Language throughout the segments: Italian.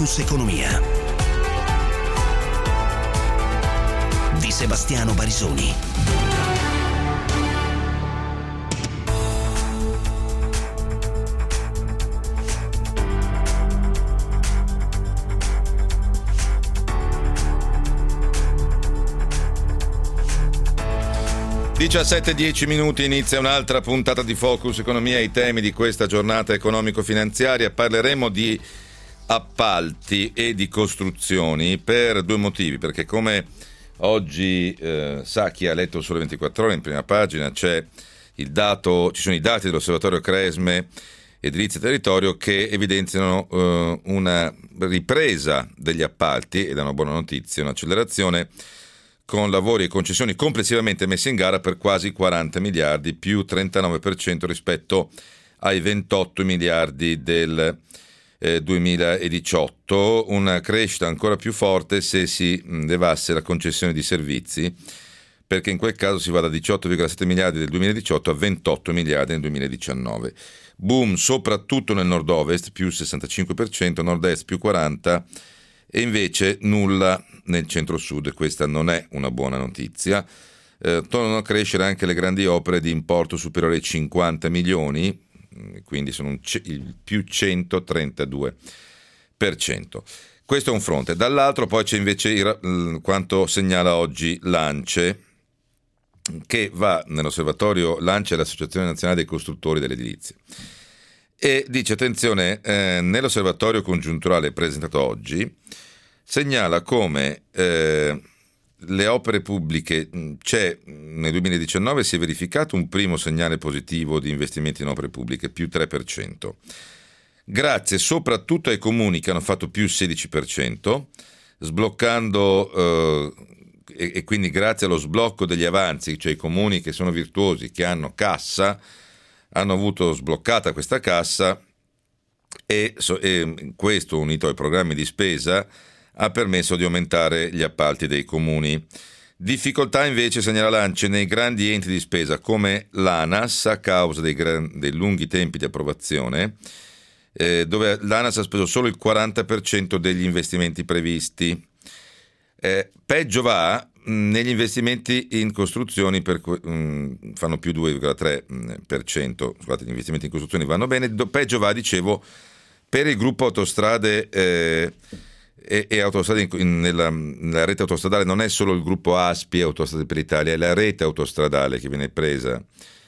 Focus Economia di Sebastiano Barisoni. (17:10) inizia un'altra puntata di Focus Economia. I temi di questa giornata economico-finanziaria: parleremo di appalti e di costruzioni per due motivi, perché come oggi sa chi ha letto il Sole 24 Ore, in prima pagina ci sono i dati dell'osservatorio Cresme Edilizia e Territorio che evidenziano una ripresa degli appalti, ed è una buona notizia, un'accelerazione, con lavori e concessioni complessivamente messi in gara per quasi 40 miliardi, più 39% rispetto ai 28 miliardi del 2018, una crescita ancora più forte se si levasse la concessione di servizi, perché in quel caso si va da 18,7 miliardi del 2018 a 28 miliardi nel 2019. Boom soprattutto nel nord-ovest, più 65%, nord-est più 40%, e invece nulla nel centro-sud. Questa non è una buona notizia. Tornano a crescere anche le grandi opere di importo superiore ai 50 milioni, quindi sono il più 132%. Questo è un fronte. Dall'altro poi c'è invece quanto segnala oggi l'ANCE, che va nell'osservatorio. L'ANCE è l'Associazione Nazionale dei Costruttori dell'Edilizia, e dice, attenzione, nell'osservatorio congiunturale presentato oggi segnala come le opere pubbliche nel 2019 si è verificato un primo segnale positivo di investimenti in opere pubbliche, più 3%, grazie soprattutto ai comuni che hanno fatto più 16%, sbloccando e quindi grazie allo sblocco degli avanzi, cioè i comuni che sono virtuosi, che hanno cassa, hanno avuto sbloccata questa cassa, e questo, unito ai programmi di spesa, ha permesso di aumentare gli appalti dei comuni. Difficoltà invece, segnala l'ANCE, nei grandi enti di spesa come l'ANAS, a causa dei lunghi tempi di approvazione, dove l'ANAS ha speso solo il 40% degli investimenti previsti. Peggio va negli investimenti in costruzioni, fanno più 2,3%, scusate, gli investimenti in costruzioni vanno bene. Peggio va, dicevo, per il gruppo autostrade e autostrade nella rete autostradale. Non è solo il gruppo ASPI Autostrade per l'Italia, è la rete autostradale che viene presa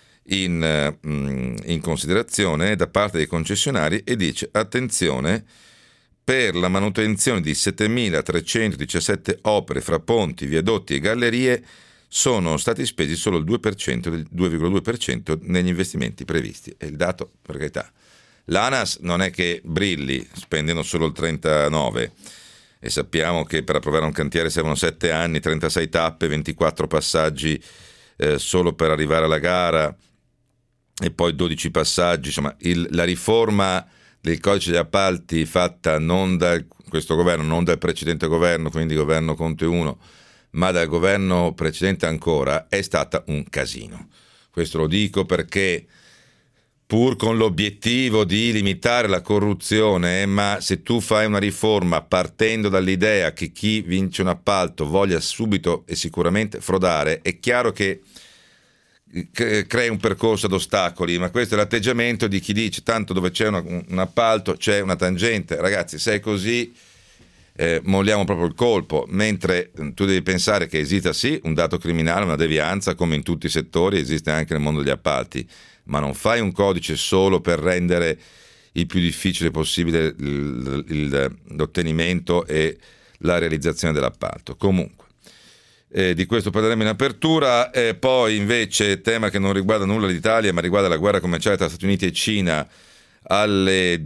in considerazione da parte dei concessionari, e dice, attenzione, per la manutenzione di 7.317 opere fra ponti, viadotti e gallerie sono stati spesi solo il 2,2% negli investimenti previsti. È il dato, per carità. L'ANAS non è che brilli spendendo solo il 39%, e sappiamo che per approvare un cantiere servono 7 anni, 36 tappe, 24 passaggi solo per arrivare alla gara, e poi 12 passaggi. Insomma, la riforma del codice degli appalti fatta non da questo governo, non dal precedente governo, quindi governo Conte 1, ma dal governo precedente ancora, è stata un casino. Questo lo dico perché, pur con l'obiettivo di limitare la corruzione, ma se tu fai una riforma partendo dall'idea che chi vince un appalto voglia subito e sicuramente frodare, è chiaro che crei un percorso ad ostacoli. Ma questo è l'atteggiamento di chi dice, tanto dove c'è un appalto c'è una tangente. Ragazzi, se è così molliamo proprio il colpo, mentre tu devi pensare che esista sì un dato criminale, una devianza, come in tutti i settori esiste anche nel mondo degli appalti, ma non fai un codice solo per rendere il più difficile possibile l'ottenimento e la realizzazione dell'appalto. Comunque, di questo parleremo in apertura. Poi invece, tema che non riguarda nulla l'Italia, ma riguarda la guerra commerciale tra Stati Uniti e Cina. Alle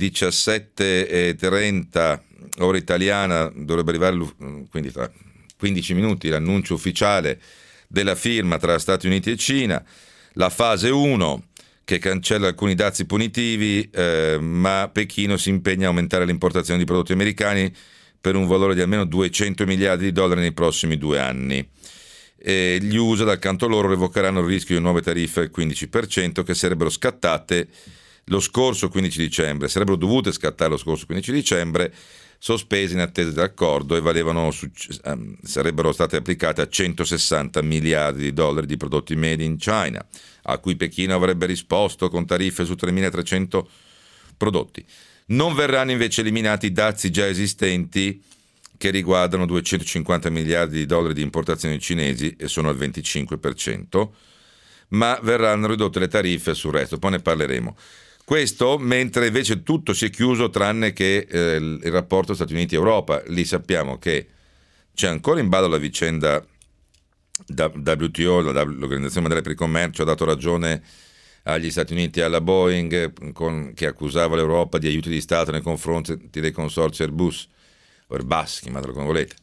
17:30 ora italiana dovrebbe arrivare, quindi tra 15 minuti, l'annuncio ufficiale della firma tra Stati Uniti e Cina, la fase 1, che cancella alcuni dazi punitivi, ma Pechino si impegna a aumentare l'importazione di prodotti americani per un valore di almeno 200 miliardi di dollari nei prossimi 2 anni. Gli USA, dal canto loro, revocheranno il rischio di nuove tariffe al 15% che sarebbero scattate lo scorso 15 dicembre, sarebbero dovute scattare lo scorso 15 dicembre, sospese in attesa dell'accordo e sarebbero state applicate a 160 miliardi di dollari di prodotti made in China, a cui Pechino avrebbe risposto con tariffe su 3.300 prodotti. Non verranno invece eliminati i dazi già esistenti che riguardano 250 miliardi di dollari di importazioni cinesi e sono al 25%, ma verranno ridotte le tariffe sul resto, poi ne parleremo. Questo mentre invece tutto si è chiuso tranne che il rapporto Stati Uniti-Europa. Lì sappiamo che c'è ancora in ballo la vicenda WTO, l'Organizzazione Mondiale per il Commercio, ha dato ragione agli Stati Uniti e alla Boeing che accusava l'Europa di aiuti di Stato nei confronti dei consorzi Airbus, chiamatelo come volete.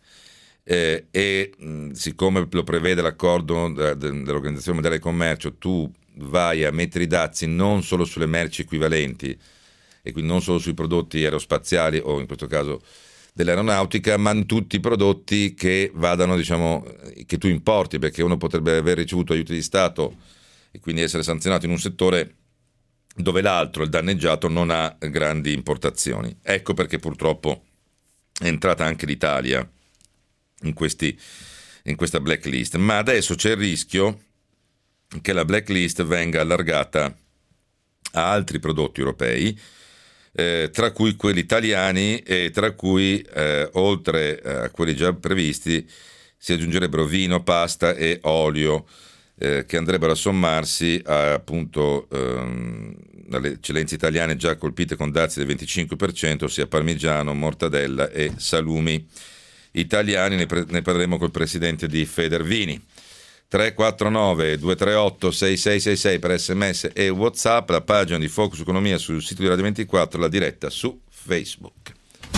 Siccome lo prevede l'accordo dell'Organizzazione Mondiale del Commercio, tu vai a mettere i dazi non solo sulle merci equivalenti e quindi non solo sui prodotti aerospaziali o in questo caso dell'aeronautica, ma in tutti i prodotti che vadano, che tu importi, perché uno potrebbe aver ricevuto aiuti di Stato e quindi essere sanzionato in un settore dove l'altro, il danneggiato, non ha grandi importazioni. Ecco perché purtroppo è entrata anche l'Italia in questa blacklist, ma adesso c'è il rischio che la blacklist venga allargata a altri prodotti europei, tra cui quelli italiani e tra cui oltre a quelli già previsti si aggiungerebbero vino, pasta e olio, che andrebbero a sommarsi a, appunto dalle eccellenze italiane già colpite con dazi del 25%, ossia parmigiano, mortadella e salumi italiani. Ne parleremo col presidente di Federvini. 349 238 6666 per SMS e WhatsApp, la pagina di Focus Economia sul sito di Radio 24, la diretta su Facebook.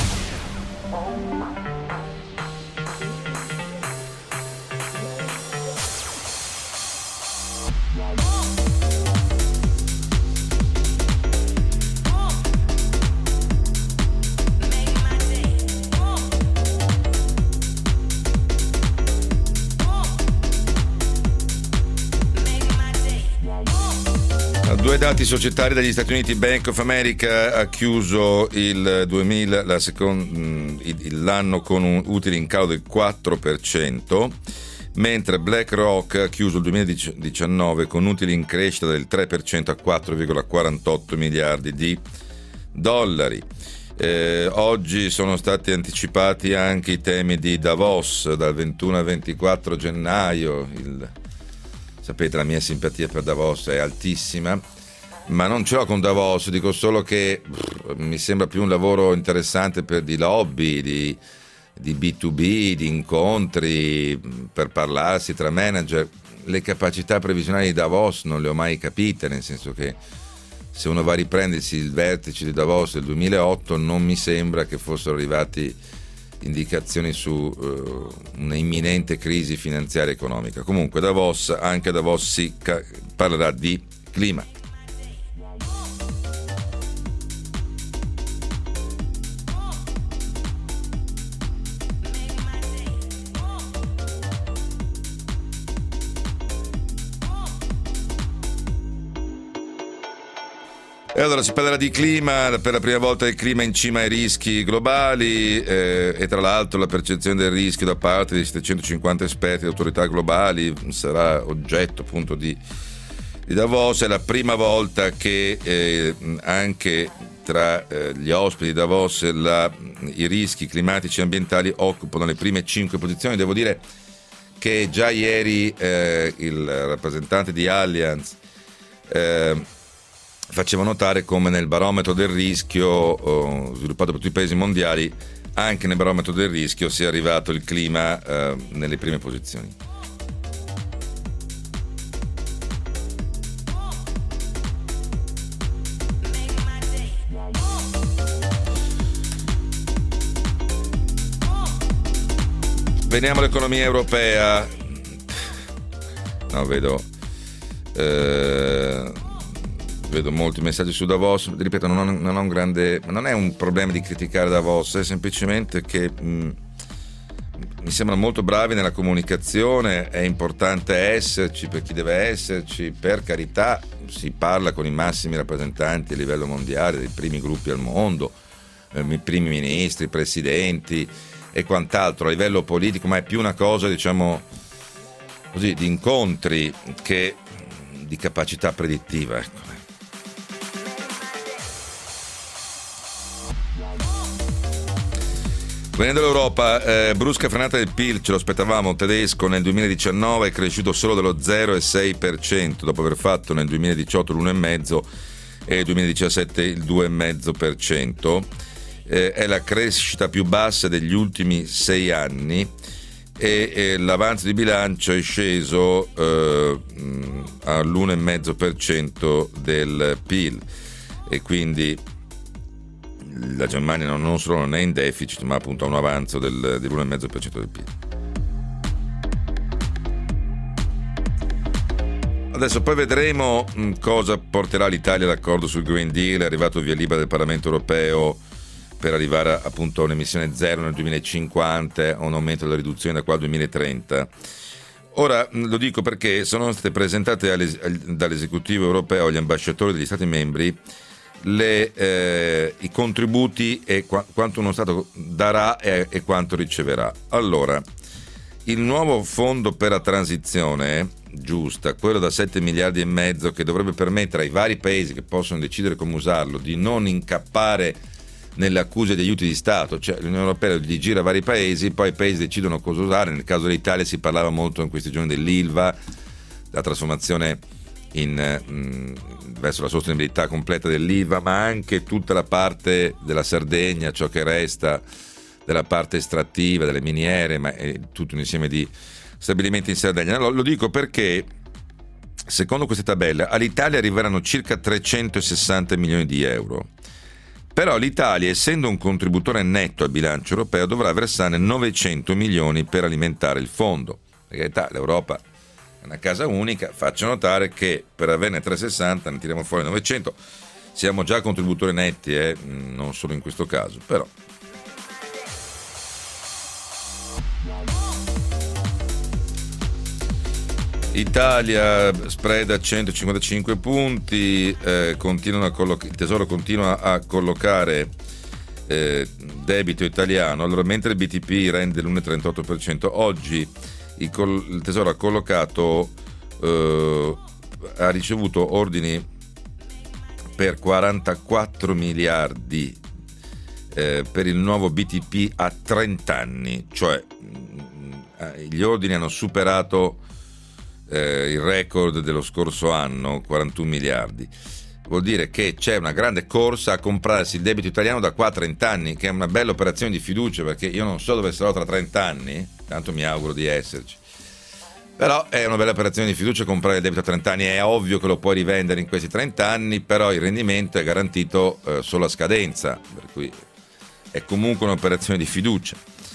Due dati societari dagli Stati Uniti. Bank of America ha chiuso l'anno con un utile in calo del 4%, mentre BlackRock ha chiuso il 2019 con utili in crescita del 3% a 4,48 miliardi di dollari. Oggi sono stati anticipati anche i temi di Davos dal 21 al 24 gennaio. Sapete, la mia simpatia per Davos è altissima, ma non ce l'ho con Davos, dico solo che mi sembra più un lavoro interessante di lobby, di B2B, di incontri per parlarsi tra manager. Le capacità previsionali di Davos non le ho mai capite, nel senso che se uno va a riprendersi il vertice di Davos del 2008 non mi sembra che fossero arrivati indicazioni su una imminente crisi finanziaria e economica. Comunque anche Davos si parlerà di clima. E allora si parlerà di clima, per la prima volta il clima in cima ai rischi globali, e tra l'altro la percezione del rischio da parte di 750 esperti e autorità globali sarà oggetto appunto di Davos. È la prima volta che anche tra gli ospiti di Davos i rischi climatici e ambientali occupano le prime 5 posizioni. Devo dire che già ieri il rappresentante di Allianz faceva notare come nel barometro del rischio sviluppato per tutti i paesi mondiali, anche nel barometro del rischio sia arrivato il clima nelle prime posizioni. Veniamo all'economia europea. No, vedo molti messaggi su Davos. Ripeto, non è un problema di criticare Davos, è semplicemente che mi sembrano molto bravi nella comunicazione. È importante esserci per chi deve esserci, per carità, si parla con i massimi rappresentanti a livello mondiale dei primi gruppi al mondo, primi ministri, presidenti e quant'altro a livello politico, ma è più una cosa, diciamo così, di incontri che di capacità predittiva, ecco. Venendo dall'Europa, brusca frenata del PIL, ce lo aspettavamo, tedesco nel 2019 è cresciuto solo dello 0,6%, dopo aver fatto nel 2018 l'1,5% e nel 2017 il 2,5%. È la crescita più bassa degli ultimi 6 anni e l'avanzo di bilancio è sceso all'1,5% del PIL e quindi la Germania non solo non è in deficit, ma appunto ha un avanzo dell'1,5% del PIL. Adesso poi vedremo cosa porterà l'Italia all'accordo sul Green Deal, è arrivato via libera del Parlamento europeo per arrivare appunto a un'emissione zero nel 2050, a un aumento della riduzione da qua al 2030. Ora lo dico perché sono state presentate dall'esecutivo europeo agli ambasciatori degli Stati membri i contributi e quanto uno Stato darà e quanto riceverà. Allora, il nuovo fondo per la transizione giusta, quello da 7 miliardi e mezzo, che dovrebbe permettere ai vari paesi che possono decidere come usarlo di non incappare nelle accuse di aiuti di Stato, cioè l'Unione Europea li gira a vari paesi, poi i paesi decidono cosa usare. Nel caso dell'Italia si parlava molto in questi giorni dell'ILVA, la trasformazione verso la sostenibilità completa dell'IVA, ma anche tutta la parte della Sardegna, ciò che resta della parte estrattiva, delle miniere, ma è tutto un insieme di stabilimenti in Sardegna. Allora, lo dico perché secondo queste tabelle all'Italia arriveranno circa 360 milioni di euro, però l'Italia, essendo un contributore netto al bilancio europeo, dovrà versare 900 milioni per alimentare il fondo. In realtà l'Europa è una casa unica, faccio notare che per averne 360 ne tiriamo fuori 900, siamo già contributori netti, non solo in questo caso, però. Italia spread a 155 punti, il Tesoro continua a collocare debito italiano, allora mentre il BTP rende l'1,38%, oggi il Tesoro ha collocato, ha ricevuto ordini per 44 miliardi per il nuovo BTP a 30 anni, cioè gli ordini hanno superato il record dello scorso anno, 41 miliardi. Vuol dire che c'è una grande corsa a comprarsi il debito italiano da qua a 30 anni, che è una bella operazione di fiducia, perché io non so dove sarò tra 30 anni, tanto mi auguro di esserci. Però è una bella operazione di fiducia comprare il debito a 30 anni, è ovvio che lo puoi rivendere in questi 30 anni, però il rendimento è garantito solo a scadenza, per cui è comunque un'operazione di fiducia.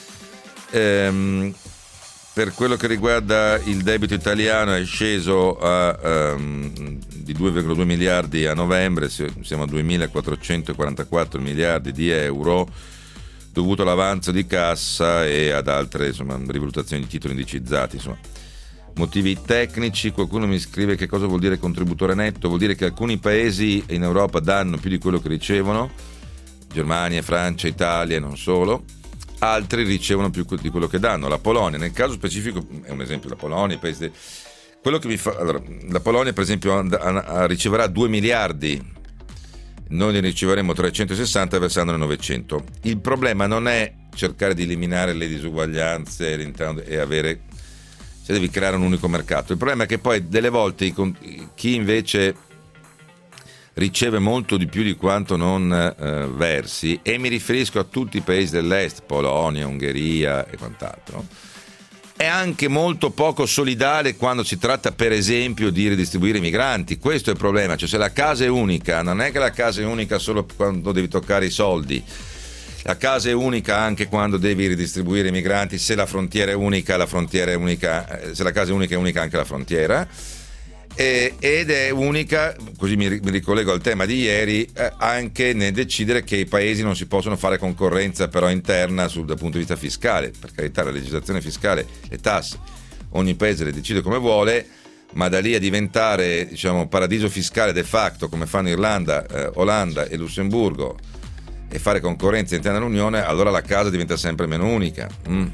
Per quello che riguarda il debito italiano è sceso di 2,2 miliardi a novembre, siamo a 2.444 miliardi di euro, dovuto all'avanzo di cassa e ad altre rivalutazioni di titoli indicizzati. Motivi tecnici. Qualcuno mi scrive che cosa vuol dire contributore netto. Vuol dire che alcuni paesi in Europa danno più di quello che ricevono, Germania, Francia, Italia e non solo. Altri ricevono più di quello che danno. La Polonia, nel caso specifico, è un esempio, la Polonia, quello che allora, la Polonia per esempio riceverà 2 miliardi, noi ne riceveremo 360 versandone 900. Il problema non è cercare di eliminare le disuguaglianze e avere, cioè devi creare un unico mercato. Il problema è che poi delle volte chi invece riceve molto di più di quanto non versi, e mi riferisco a tutti i paesi dell'est, Polonia, Ungheria e quant'altro, è anche molto poco solidale quando si tratta per esempio di ridistribuire i migranti. Questo è il problema, cioè se la casa è unica, non è che la casa è unica solo quando devi toccare i soldi, la casa è unica anche quando devi ridistribuire i migranti. Se la frontiera è unica, la frontiera è unica, se la casa è unica anche la frontiera. Ed è unica, così mi ricollego al tema di ieri, anche nel decidere che i paesi non si possono fare concorrenza però interna dal punto di vista fiscale. Per carità, la legislazione fiscale, le tasse, ogni paese le decide come vuole, ma da lì a diventare paradiso fiscale de facto come fanno Irlanda, Olanda e Lussemburgo, e fare concorrenza interna all'Unione, allora la casa diventa sempre meno unica.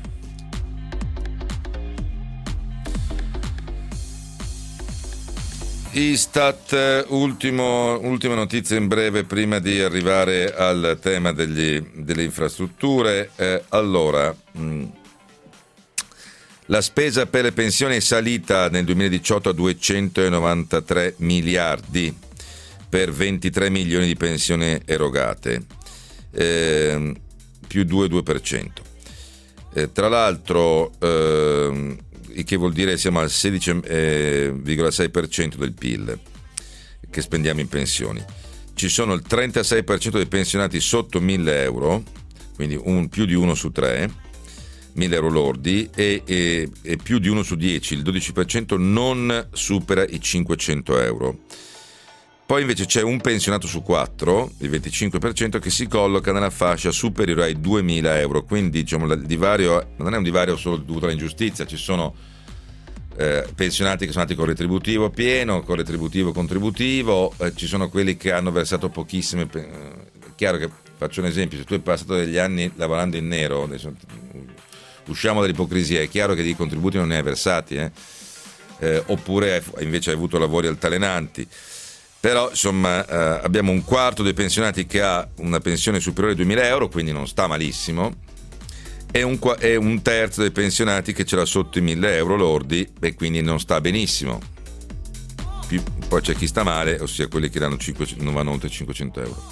Istat, ultima notizia in breve prima di arrivare al tema delle infrastrutture. Allora, la spesa per le pensioni è salita nel 2018 a 293 miliardi per 23 milioni di pensioni erogate, più 2,2%. Tra l'altro, il che vuol dire siamo al 16,6% del PIL che spendiamo in pensioni. Ci sono il 36% dei pensionati sotto 1.000 euro, quindi più di 1 su 3, 1.000 euro lordi, e più di 1 su 10, il 12% non supera i 500 euro. Poi invece c'è un pensionato su 4, il 25%, che si colloca nella fascia superiore ai 2.000 euro, quindi diciamo il divario non è un divario solo dovuto all'ingiustizia, ci sono pensionati che sono nati con retributivo pieno, con retributivo contributivo, ci sono quelli che hanno versato pochissime. È chiaro che, faccio un esempio, se tu hai passato degli anni lavorando in nero, adesso usciamo dall'ipocrisia, è chiaro che di contributi non ne hai versati, oppure invece hai avuto lavori altalenanti. Però insomma abbiamo un quarto dei pensionati che ha una pensione superiore ai 2.000 euro, quindi non sta malissimo, e un terzo dei pensionati che ce l'ha sotto i 1.000 euro lordi e quindi non sta benissimo. Poi c'è chi sta male, ossia quelli che non vanno oltre 500 euro.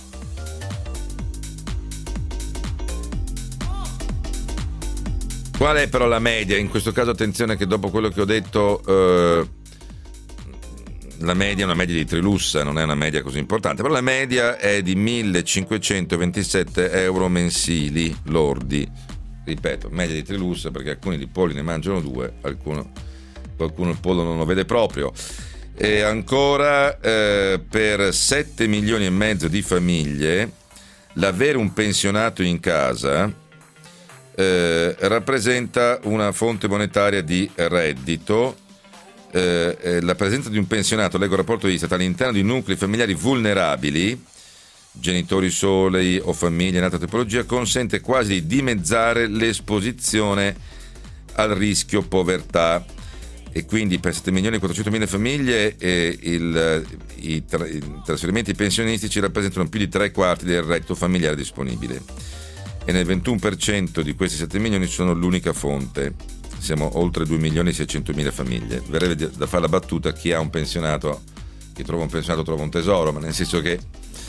Qual è però la media? In questo caso attenzione che dopo quello che ho detto la media è una media di Trilussa, non è una media così importante, però la media è di 1.527 euro mensili lordi. Ripeto, media di Trilussa, perché alcuni di polli ne mangiano 2, qualcuno il pollo non lo vede proprio. E ancora per 7 milioni e mezzo di famiglie l'avere un pensionato in casa rappresenta una fonte monetaria di reddito. La presenza di un pensionato, leggo il rapporto di Istat, all'interno di nuclei familiari vulnerabili, genitori soli o famiglie in altra tipologia, consente quasi di dimezzare l'esposizione al rischio povertà, e quindi per 7 milioni e 400 mila famiglie i trasferimenti pensionistici rappresentano più di 3/4 del reddito familiare disponibile, e nel 21% di questi 7 milioni sono l'unica fonte. Siamo oltre 2 milioni e 600 mila famiglie. Verrebbe da fare la battuta: chi ha un pensionato, chi trova un pensionato trova un tesoro, ma nel senso che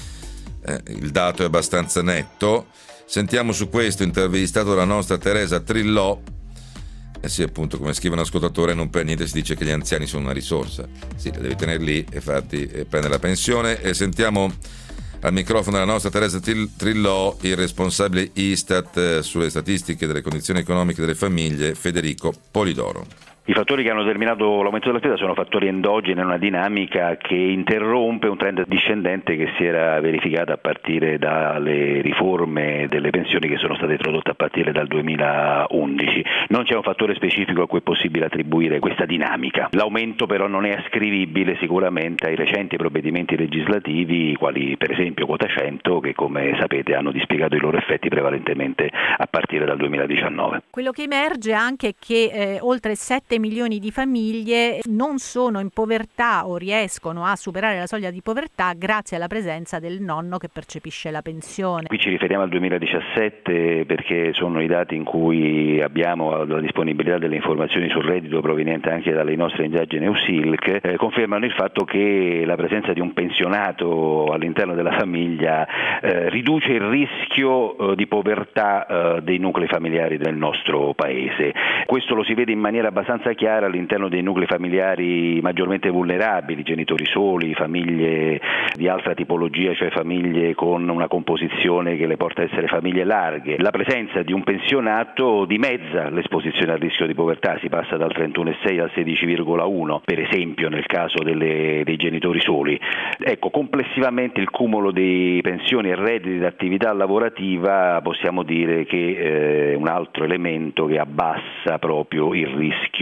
il dato è abbastanza netto. Sentiamo su questo intervistato dalla nostra Teresa Trillò. Sì, appunto, come scrive un ascoltatore, non per niente si dice che gli anziani sono una risorsa. Sì, la devi tenere lì e prendere la pensione. E sentiamo al microfono della nostra Teresa Trillò il responsabile Istat sulle statistiche delle condizioni economiche delle famiglie, Federico Polidoro. I fattori che hanno determinato l'aumento della spesa sono fattori endogeni, una dinamica che interrompe un trend discendente che si era verificata a partire dalle riforme delle pensioni che sono state introdotte a partire dal 2011. Non c'è un fattore specifico a cui è possibile attribuire questa dinamica. L'aumento però non è ascrivibile sicuramente ai recenti provvedimenti legislativi, quali per esempio quota 100, che come sapete hanno dispiegato i loro effetti prevalentemente a partire dal 2019. Quello che emerge anche è che oltre 7 milioni di famiglie non sono in povertà o riescono a superare la soglia di povertà grazie alla presenza del nonno che percepisce la pensione. Qui ci riferiamo al 2017 perché sono i dati in cui abbiamo la disponibilità delle informazioni sul reddito proveniente anche dalle nostre indagini USILC, confermano il fatto che la presenza di un pensionato all'interno della famiglia riduce il rischio di povertà dei nuclei familiari del nostro paese. Questo lo si vede in maniera abbastanza chiara all'interno dei nuclei familiari maggiormente vulnerabili, genitori soli, famiglie di altra tipologia, cioè famiglie con una composizione che le porta a essere famiglie larghe. La presenza di un pensionato dimezza l'esposizione al rischio di povertà, si passa dal 31,6 al 16,1 per esempio nel caso dei genitori soli. Ecco, complessivamente il cumulo di pensioni e redditi d'attività lavorativa possiamo dire che è un altro elemento che abbassa proprio il rischio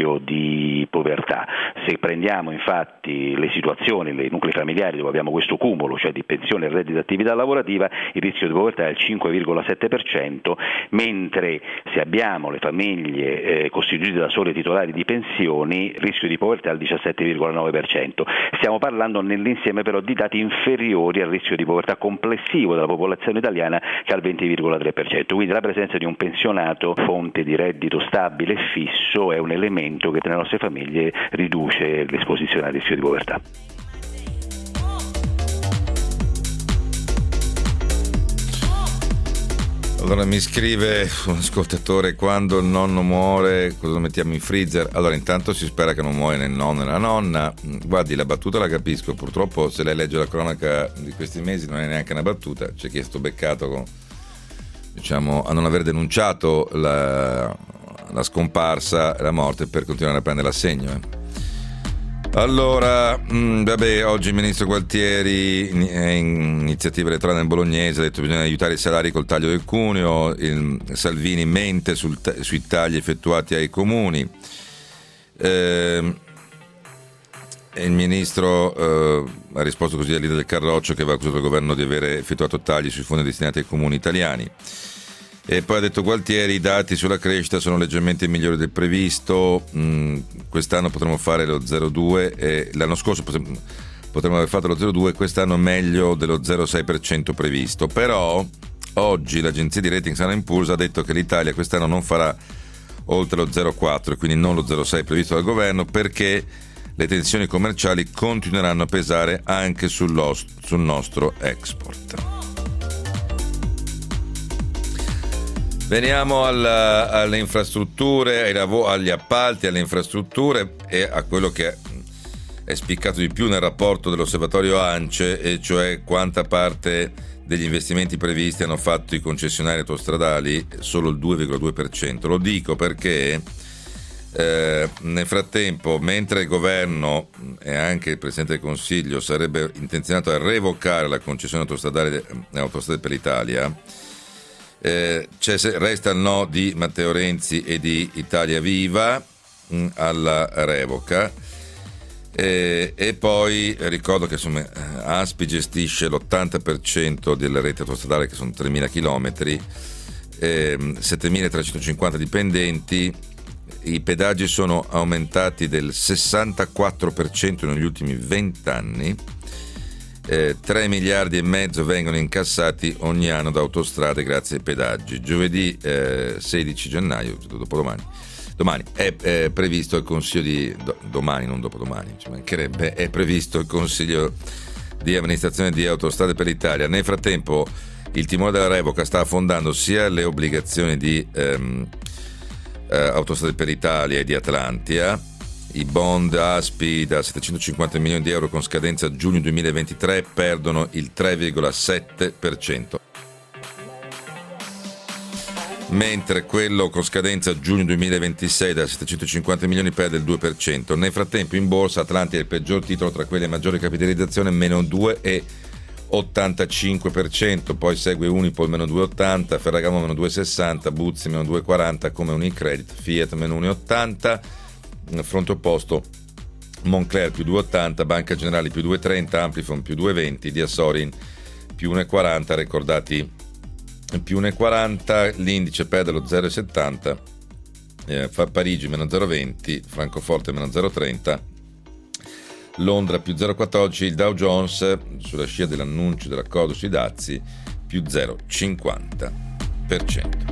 rischio di povertà. Se prendiamo infatti le situazioni, i nuclei familiari dove abbiamo questo cumulo, cioè di pensione e reddito di attività lavorativa, il rischio di povertà è il 5,7%, mentre se abbiamo le famiglie costituite da soli titolari di pensioni, il rischio di povertà è il 17,9%. Stiamo parlando nell'insieme però di dati inferiori al rischio di povertà complessivo della popolazione italiana, che è al 20,3%. Quindi la presenza di un pensionato fonte di reddito stabile e fisso è un elemento che nelle nostre famiglie riduce l'esposizione al rischio di povertà. Allora mi scrive un ascoltatore: quando il nonno muore cosa lo mettiamo in freezer? Allora intanto si spera che non muoia né il nonno né la nonna. Guardi, la battuta la capisco, purtroppo se lei legge la cronaca di questi mesi non è neanche una battuta, c'è chi è sto beccato con, diciamo, a non aver denunciato la scomparsa e la morte per continuare a prendere l'assegno. Allora, vabbè, oggi il ministro Gualtieri in iniziativa elettorale nel Bolognese ha detto che bisogna aiutare i salari col taglio del cuneo. Salvini mente sui tagli effettuati ai comuni. E il ministro ha risposto così al leader del Carroccio, che aveva accusato il governo di aver effettuato tagli sui fondi destinati ai comuni italiani. E poi ha detto Gualtieri: i dati sulla crescita sono leggermente migliori del previsto, quest'anno potremo fare lo 0,2 e l'anno scorso potremmo aver fatto lo 0,2, quest'anno meglio dello 0,6% previsto. Però oggi l'agenzia di rating Standard & Poor's ha detto che l'Italia quest'anno non farà oltre lo 0,4 e quindi non lo 0,6 previsto dal governo, perché le tensioni commerciali continueranno a pesare anche sul nostro export. Veniamo alle infrastrutture, agli appalti, alle infrastrutture e a quello che è spiccato di più nel rapporto dell'osservatorio ANCE, e cioè quanta parte degli investimenti previsti hanno fatto i concessionari autostradali. Solo il 2,2%. Lo dico perché nel frattempo, mentre il governo e anche il Presidente del Consiglio sarebbe intenzionato a revocare la concessione autostradale Autostrade per l'Italia, resta il no di Matteo Renzi e di Italia Viva alla revoca, e poi ricordo che insomma ASPI gestisce l'80% della rete autostradale, che sono 3.000 chilometri, 7.350 dipendenti. I pedaggi sono aumentati del 64% negli ultimi 20 anni. 3 miliardi e mezzo vengono incassati ogni anno da autostrade grazie ai pedaggi. Giovedì 16 gennaio, domani è previsto il consiglio domani, non dopodomani, ci mancherebbe, è previsto il consiglio di amministrazione di Autostrade per l'Italia. Nel frattempo il timore della revoca sta affondando sia le obbligazioni di Autostrade per l'Italia e di Atlantia. I bond ASPI da 750 milioni di euro con scadenza giugno 2023 perdono il 3,7%, mentre quello con scadenza giugno 2026 da 750 milioni perde il 2%. Nel frattempo in borsa Atlantia è il peggior titolo tra quelli a maggiore capitalizzazione, meno 2,85%, poi segue Unipol meno 2,80%, Ferragamo meno 2,60%, Buzzi meno 2,40%, come Unicredit, Fiat meno 1,80%. Nel fronte opposto Moncler più 2,80, Banca Generali più 2,30, Amplifon più 2,20, Diasorin più 1,40, ricordati più 1,40, l'indice perde lo 0,70, Parigi meno 0,20, Francoforte meno 0,30, Londra più 0,14, il Dow Jones sulla scia dell'annuncio dell'accordo sui dazi più 0,50%.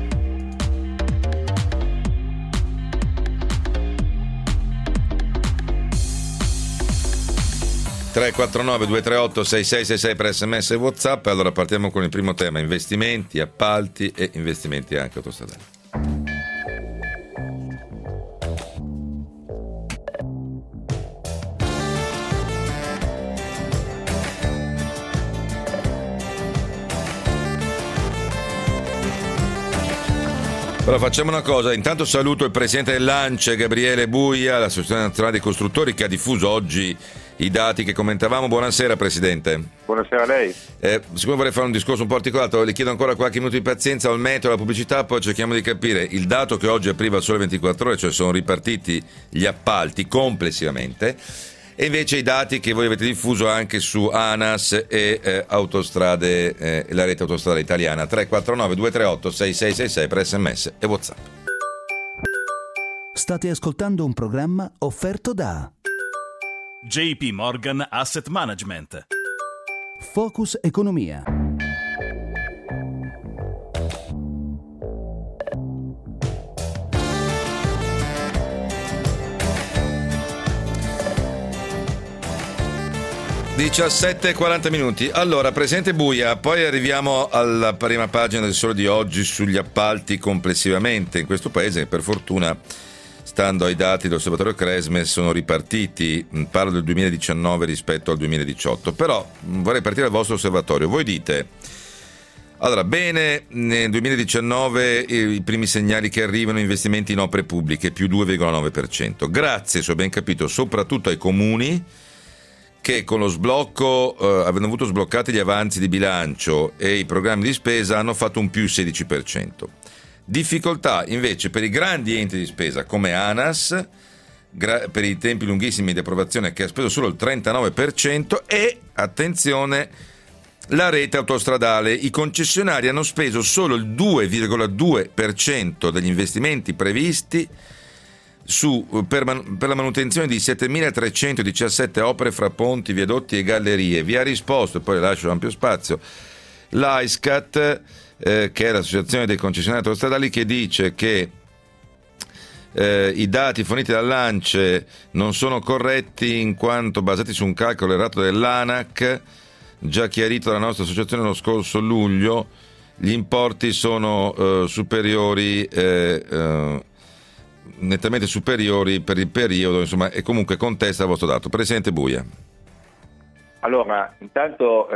349-238-6666 per SMS e WhatsApp. Allora partiamo con il primo tema: investimenti, appalti e investimenti anche autostradali. Allora facciamo una cosa, intanto saluto il presidente dell'ANCE, Gabriele Buia, l'Associazione Nazionale dei Costruttori, che ha diffuso oggi i dati che commentavamo. Buonasera Presidente. Buonasera a lei. Siccome vorrei fare un discorso un po' articolato, le chiedo ancora qualche minuto di pazienza, ho il metro, la pubblicità, poi cerchiamo di capire il dato che oggi apriva il Sole 24 Ore, cioè sono ripartiti gli appalti complessivamente, e invece i dati che voi avete diffuso anche su ANAS e autostrade, la rete autostradale italiana. 349 238 6666 per SMS e WhatsApp. State ascoltando un programma offerto da JP Morgan Asset Management. Focus Economia. (17:40). Allora, Presidente Buia, poi arriviamo alla prima pagina del Sole di oggi sugli appalti complessivamente in questo paese, che per fortuna, stando ai dati dell'osservatorio Cresme, sono ripartiti. Parlo del 2019 rispetto al 2018, però vorrei partire dal vostro osservatorio. Voi dite, allora, bene, nel 2019 i primi segnali che arrivano, investimenti in opere pubbliche, più 2,9%, grazie, se ho ben capito, soprattutto ai comuni, che con lo sblocco, avendo avuto sbloccati gli avanzi di bilancio e i programmi di spesa, hanno fatto un più 16%. Difficoltà invece per i grandi enti di spesa come ANAS, per i tempi lunghissimi di approvazione, che ha speso solo il 39%, e, attenzione, la rete autostradale. I concessionari hanno speso solo il 2,2% degli investimenti previsti per la manutenzione di 7.317 opere fra ponti, viadotti e gallerie. Vi ha risposto, e poi lascio ampio spazio, l'AISCAT, che è l'associazione dei concessionari autostradali, che dice che i dati forniti dall'ANCE non sono corretti in quanto basati su un calcolo errato dell'ANAC, già chiarito dalla nostra associazione lo scorso luglio. Gli importi sono superiori, nettamente superiori per il periodo, insomma, e comunque contesta il vostro dato. Presidente Buia. Allora, intanto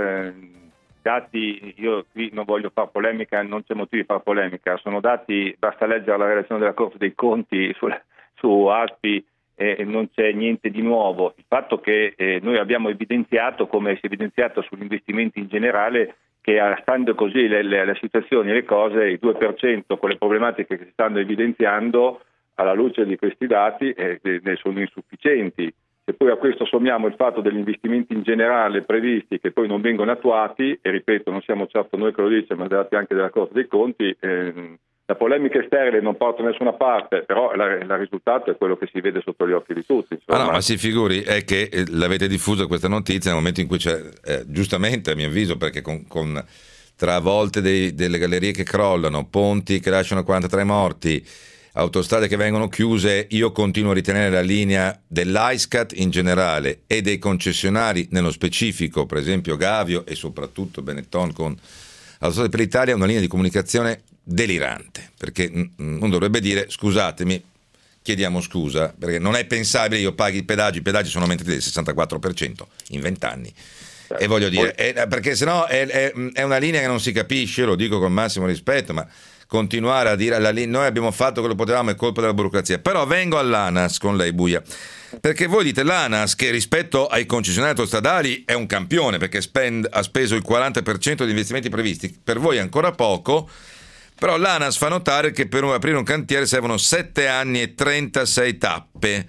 dati, io qui non voglio fare polemica, non c'è motivo di fare polemica, sono dati, basta leggere la relazione della Corte dei Conti su ASPI e non c'è niente di nuovo. Il fatto che noi abbiamo evidenziato, come si è evidenziato sugli investimenti in generale, che stando così le situazioni e le cose, il 2% con le problematiche che si stanno evidenziando alla luce di questi dati ne sono insufficienti. Se poi a questo sommiamo il fatto degli investimenti in generale previsti che poi non vengono attuati, e ripeto, non siamo certo noi che lo dice, ma dati anche della Corte dei Conti, la polemica è sterile, non porta da nessuna parte, però il risultato è quello che si vede sotto gli occhi di tutti. Insomma. No, ma si figuri, è che l'avete diffusa questa notizia nel momento in cui c'è, giustamente a mio avviso, perché con tra volte delle gallerie che crollano, ponti che lasciano 43 morti, autostrade che vengono chiuse, io continuo a ritenere la linea dell'AISCAT in generale e dei concessionari nello specifico, per esempio Gavio e soprattutto Benetton con Autostrade per l'Italia, una linea di comunicazione delirante, perché non dovrebbe dire scusatemi, chiediamo scusa, perché non è pensabile, io paghi i pedaggi sono aumentati del 64% in 20 anni. E voglio dire, perché sennò è una linea che non si capisce, lo dico con massimo rispetto, ma continuare a dire noi abbiamo fatto quello che potevamo, è colpa della burocrazia. Però vengo all'ANAS con lei, Buia, perché voi dite l'ANAS, che rispetto ai concessionari autostradali è un campione, perché ha speso il 40% degli investimenti previsti, per voi è ancora poco, però l'ANAS fa notare che per aprire un cantiere servono 7 anni e 36 tappe,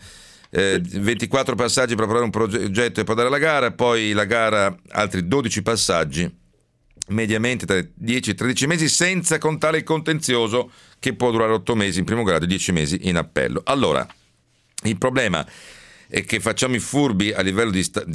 24 passaggi per approvare un progetto e poi dare la gara, poi la gara altri 12 passaggi, mediamente tra 10 e 13 mesi, senza contare il contenzioso che può durare 8 mesi in primo grado e 10 mesi in appello. Allora, il problema è che facciamo i furbi a livello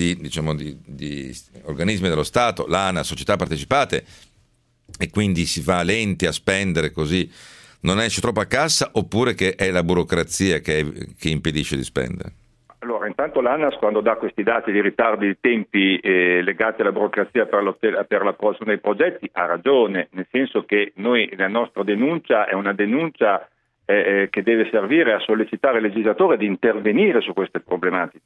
di organismi dello Stato, l'ANA, società partecipate, e quindi si va lenti a spendere, così non esce troppo a cassa, oppure che è la burocrazia che impedisce di spendere? Allora, intanto l'ANAS, quando dà questi dati di ritardi di tempi legati alla burocrazia per l'approvazione dei progetti, ha ragione, nel senso che la nostra denuncia è una denuncia che deve servire a sollecitare il legislatore di intervenire su queste problematiche.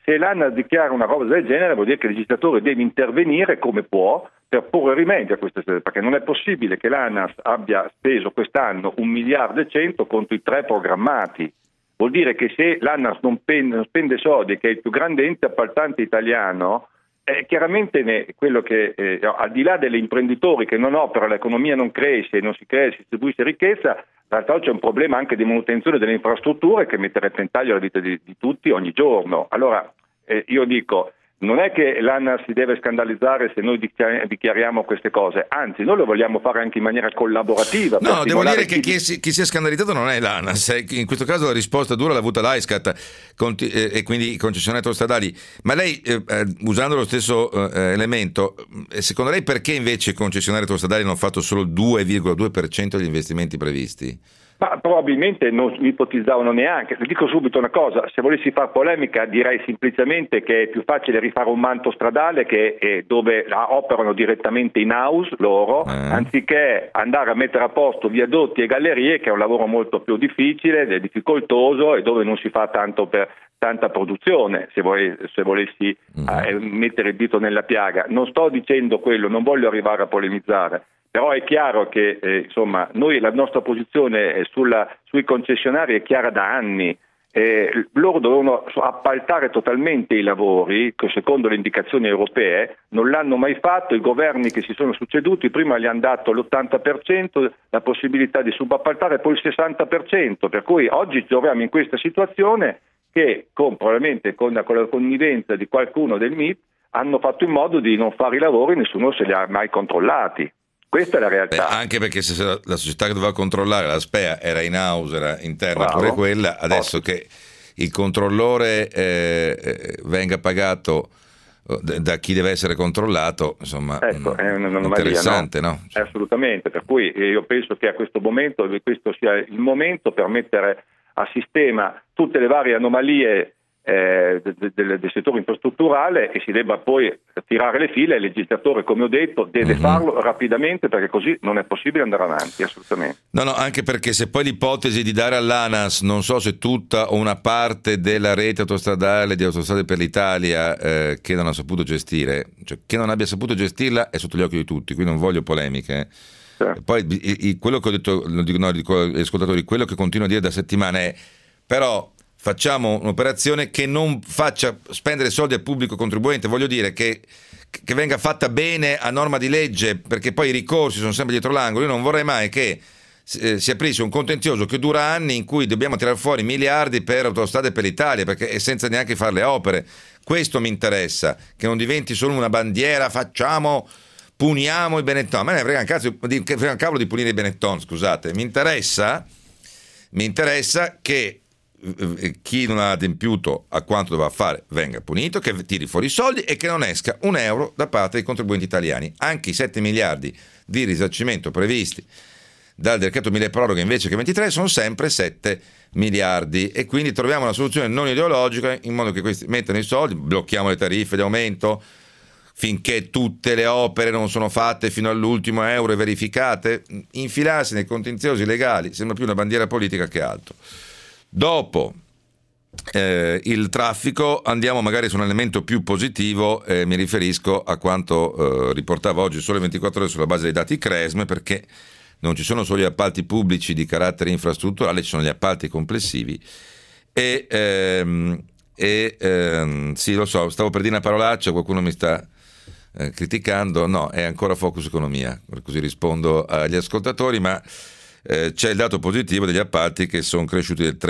Se l'ANAS dichiara una cosa del genere vuol dire che il legislatore deve intervenire come può per porre rimedio a queste situazioni, perché non è possibile che l'ANAS abbia speso quest'anno 1,1 miliardi contro i 3 programmati. Vuol dire che se l'ANAS non spende soldi, che è il più grande ente appaltante italiano, chiaramente quello che al di là degli imprenditori che non operano, l'economia non cresce, non si crea, si distribuisce ricchezza, d'altro c'è un problema anche di manutenzione delle infrastrutture che metterebbe in taglio la vita di tutti ogni giorno. Allora io dico, non è che l'ANAS si deve scandalizzare se noi dichiariamo queste cose, anzi noi lo vogliamo fare anche in maniera collaborativa. No, devo dire che chi si è scandalizzato non è l'ANAS, in questo caso la risposta dura l'ha avuta l'AISCAT e quindi i concessionari autostradali, ma lei usando lo stesso elemento, secondo lei perché invece i concessionari autostradali hanno fatto solo il 2,2% degli investimenti previsti? Ma probabilmente non ipotizzavano neanche. Le dico subito una cosa, se volessi far polemica direi semplicemente che è più facile rifare un manto stradale dove operano direttamente in house loro, anziché andare a mettere a posto viadotti e gallerie, che è un lavoro molto più difficile, difficoltoso e dove non si fa tanta produzione, se volessi mettere il dito nella piaga. Non sto dicendo quello, non voglio arrivare a polemizzare. Però è chiaro che noi la nostra posizione sui concessionari è chiara da anni. Loro dovevano appaltare totalmente i lavori, che secondo le indicazioni europee non l'hanno mai fatto. I governi che si sono succeduti prima gli hanno dato l'80%, la possibilità di subappaltare, poi il 60%, per cui oggi ci troviamo in questa situazione che probabilmente con la connivenza di qualcuno del MIT hanno fatto in modo di non fare i lavori, nessuno se li ha mai controllati. Questa è la realtà. Anche perché se la società che doveva controllare, la SPEA, era in house, era interna pure quella, adesso che il controllore venga pagato da chi deve essere controllato, insomma, ecco, è interessante, no? Assolutamente, per cui io penso che a questo momento questo sia il momento per mettere a sistema tutte le varie anomalie del settore infrastrutturale e si debba poi tirare le fila. Il legislatore, come ho detto, deve farlo rapidamente, perché così non è possibile andare avanti, assolutamente. No, anche perché se poi l'ipotesi di dare all'ANAS, non so se tutta o una parte della rete autostradale di Autostrade per l'Italia che non ha saputo gestire, cioè che non abbia saputo gestirla, è sotto gli occhi di tutti, qui non voglio polemiche. Certo. Poi quello che ho detto, lo dico agli ascoltatori, quello che continuo a dire da settimane è: però facciamo un'operazione che non faccia spendere soldi al pubblico contribuente, voglio dire che venga fatta bene a norma di legge, perché poi i ricorsi sono sempre dietro l'angolo. Io non vorrei mai che si aprisse un contenzioso che dura anni, in cui dobbiamo tirare fuori miliardi per Autostrade per l'Italia, perché è senza neanche fare le opere. Questo mi interessa, che non diventi solo una bandiera, puniamo i Benetton. Ma me ne frega un cavolo di punire i Benetton, scusate. Mi interessa che chi non ha adempiuto a quanto doveva fare venga punito, che tiri fuori i soldi e che non esca un euro da parte dei contribuenti italiani. Anche i 7 miliardi di risarcimento previsti dal decreto mille proroghe invece che 23 sono sempre 7 miliardi, e quindi troviamo una soluzione non ideologica in modo che questi mettano i soldi, blocchiamo le tariffe di aumento finché tutte le opere non sono fatte fino all'ultimo euro e verificate. Infilarsi nei contenziosi legali sembra più una bandiera politica che altro. Dopo il traffico andiamo magari su un elemento più positivo, mi riferisco a quanto riportava oggi Sole 24 Ore sulla base dei dati CRESM, perché non ci sono solo gli appalti pubblici di carattere infrastrutturale, ci sono gli appalti complessivi sì, lo so, stavo per dire una parolaccia, qualcuno mi sta criticando, no, è ancora Focus Economia, così rispondo agli ascoltatori, ma c'è il dato positivo degli appalti che sono cresciuti del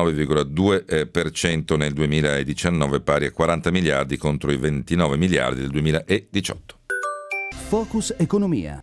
39,2% nel 2019, pari a 40 miliardi contro i 29 miliardi del 2018. Focus Economia.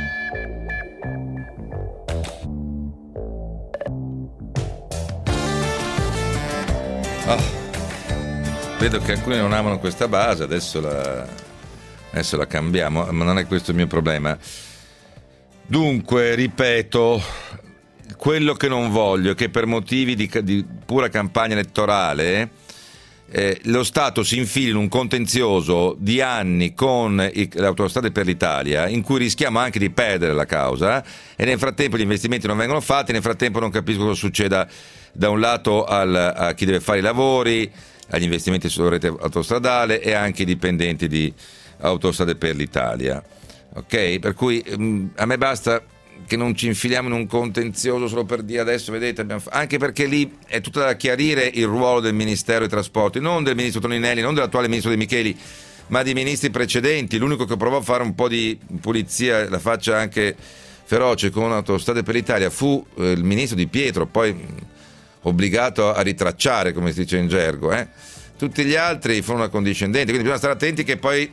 Vedo che alcuni non amano questa base, adesso la cambiamo, ma non è questo il mio problema. Dunque, ripeto, quello che non voglio è che per motivi di pura campagna elettorale lo Stato si infili in un contenzioso di anni con le Autostrade per l'Italia, in cui rischiamo anche di perdere la causa, e nel frattempo gli investimenti non vengono fatti, nel frattempo non capisco cosa succeda da un lato a chi deve fare i lavori, agli investimenti sulla rete autostradale e anche i dipendenti di Autostrade per l'Italia. Ok? Per cui a me basta che non ci infiliamo in un contenzioso solo per dire adesso vedete anche perché lì è tutto da chiarire il ruolo del Ministero dei Trasporti, non del ministro Toninelli, non dell'attuale ministro De Micheli, ma di ministri precedenti. L'unico che provò a fare un po' di pulizia, la faccia anche feroce con Autostrade per l'Italia, fu il ministro Di Pietro, poi obbligato a ritracciare, come si dice in gergo. Tutti gli altri furono accondiscendenti, quindi bisogna stare attenti che poi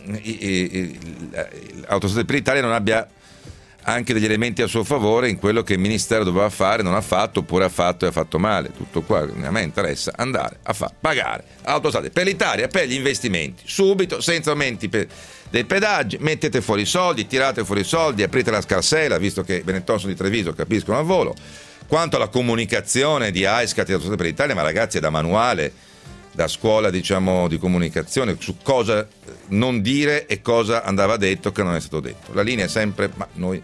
Autostrade per l'Italia non abbia anche degli elementi a suo favore in quello che il Ministero doveva fare, non ha fatto, oppure ha fatto e ha fatto male. Tutto qua. A me interessa andare a pagare Autostrade per l'Italia per gli investimenti subito, senza aumenti dei pedaggi. Mettete fuori i soldi, tirate fuori i soldi, aprite la scarsela, visto che Benetton sono di Treviso, capiscono a volo. Quanto alla comunicazione di AISCAT e Autostrade per l'Italia, ma ragazzi, è da manuale, da scuola diciamo di comunicazione, su cosa non dire e cosa andava detto che non è stato detto. La linea è sempre, ma noi...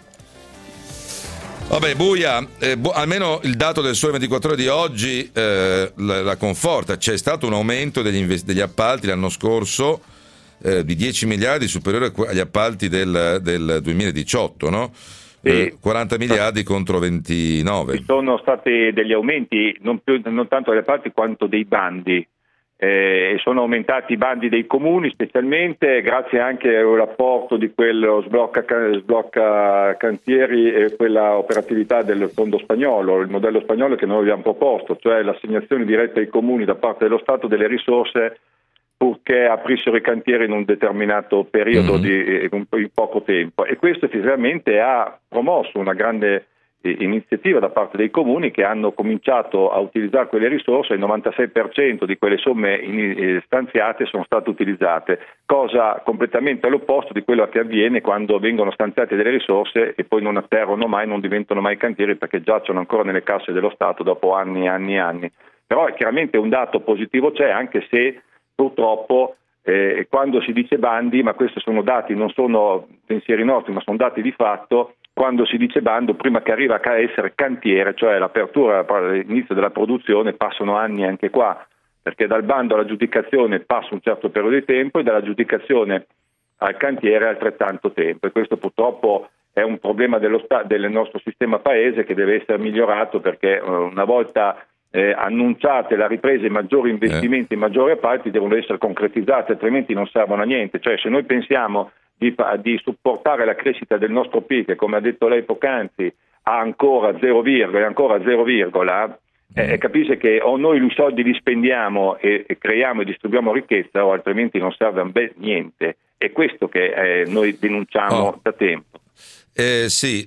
Vabbè, buia, almeno il dato del Sole 24 Ore di oggi la conforta. C'è stato un aumento degli appalti l'anno scorso di 10 miliardi, superiore agli appalti del 2018, no? 40 miliardi contro 29. Ci sono stati degli aumenti non tanto degli appalti quanto dei bandi. Sono aumentati i bandi dei comuni, specialmente grazie anche all'apporto di quello sblocca cantieri e quella operatività del fondo spagnolo, il modello spagnolo che noi abbiamo proposto, cioè l'assegnazione diretta ai comuni da parte dello Stato delle risorse purché aprissero i cantieri in un determinato periodo in poco tempo, e questo effettivamente ha promosso una grande iniziativa da parte dei comuni che hanno cominciato a utilizzare quelle risorse. Il 96% di quelle somme stanziate sono state utilizzate, cosa completamente all'opposto di quello che avviene quando vengono stanziate delle risorse e poi non atterrano mai, non diventano mai cantieri perché giacciono ancora nelle casse dello Stato dopo anni e anni e anni. Però chiaramente un dato positivo c'è, anche se purtroppo quando si dice bandi, ma questi sono dati, non sono pensieri nostri, ma sono dati di fatto. Quando si dice bando, prima che arriva a essere cantiere, cioè l'apertura, l'inizio della produzione, passano anni anche qua, perché dal bando all'aggiudicazione passa un certo periodo di tempo e dall'aggiudicazione al cantiere altrettanto tempo, e questo purtroppo è un problema del nostro sistema paese che deve essere migliorato, perché una volta annunciate la ripresa, i maggiori investimenti, i maggiori appalti devono essere concretizzati, altrimenti non servono a niente. Cioè, se noi pensiamo di supportare la crescita del nostro PIL, che come ha detto lei poc'anzi ha ancora 0, capisce che o noi i soldi li spendiamo e creiamo e distribuiamo ricchezza, o altrimenti non serve a niente. È questo che noi denunciamo da tempo. Sì,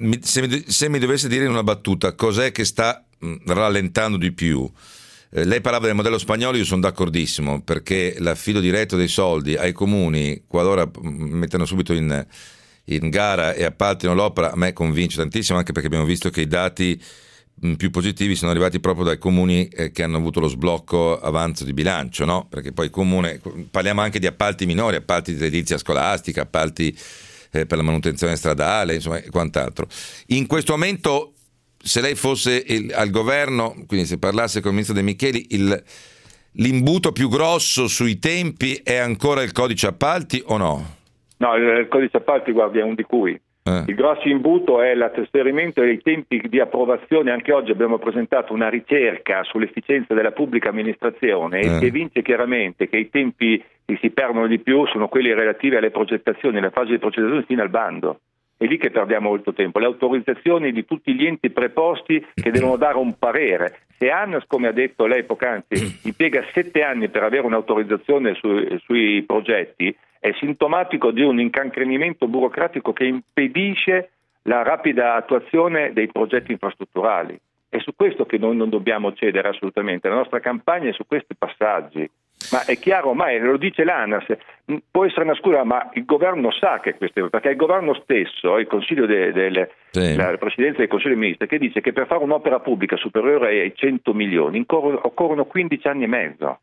se mi dovesse dire in una battuta cos'è che sta rallentando di più. Lei parlava del modello spagnolo, io sono d'accordissimo, perché l'affido diretto dei soldi ai comuni, qualora mettano subito in gara e appaltino l'opera, a me convince tantissimo, anche perché abbiamo visto che i dati più positivi sono arrivati proprio dai comuni che hanno avuto lo sblocco avanzo di bilancio, no? Perché poi comune, parliamo anche di appalti minori, appalti di edilizia scolastica, appalti per la manutenzione stradale, insomma, e quant'altro. In questo momento, se lei fosse al governo, quindi se parlasse con il ministro De Micheli, l'imbuto più grosso sui tempi è ancora il codice appalti o no? No, il codice appalti, guardi, è un di cui. Il grosso imbuto è il trasferimento dei tempi di approvazione. Anche oggi abbiamo presentato una ricerca sull'efficienza della pubblica amministrazione e si evince chiaramente che i tempi che si perdono di più sono quelli relativi alle progettazioni, alla fase di progettazione fino al bando. È lì che perdiamo molto tempo. Le autorizzazioni di tutti gli enti preposti che devono dare un parere. Se ANAS, come ha detto lei poc'anzi, impiega 7 anni per avere un'autorizzazione sui progetti, è sintomatico di un incancrenimento burocratico che impedisce la rapida attuazione dei progetti infrastrutturali. È su questo che noi non dobbiamo cedere assolutamente. La nostra campagna è su questi passaggi. Ma è chiaro, ormai lo dice l'ANAS, può essere una scusa, ma il governo sa che questo, perché è il governo stesso, il Consiglio la Presidenza del Consiglio dei Ministri, che dice che per fare un'opera pubblica superiore ai 100 milioni occorrono 15 anni e mezzo.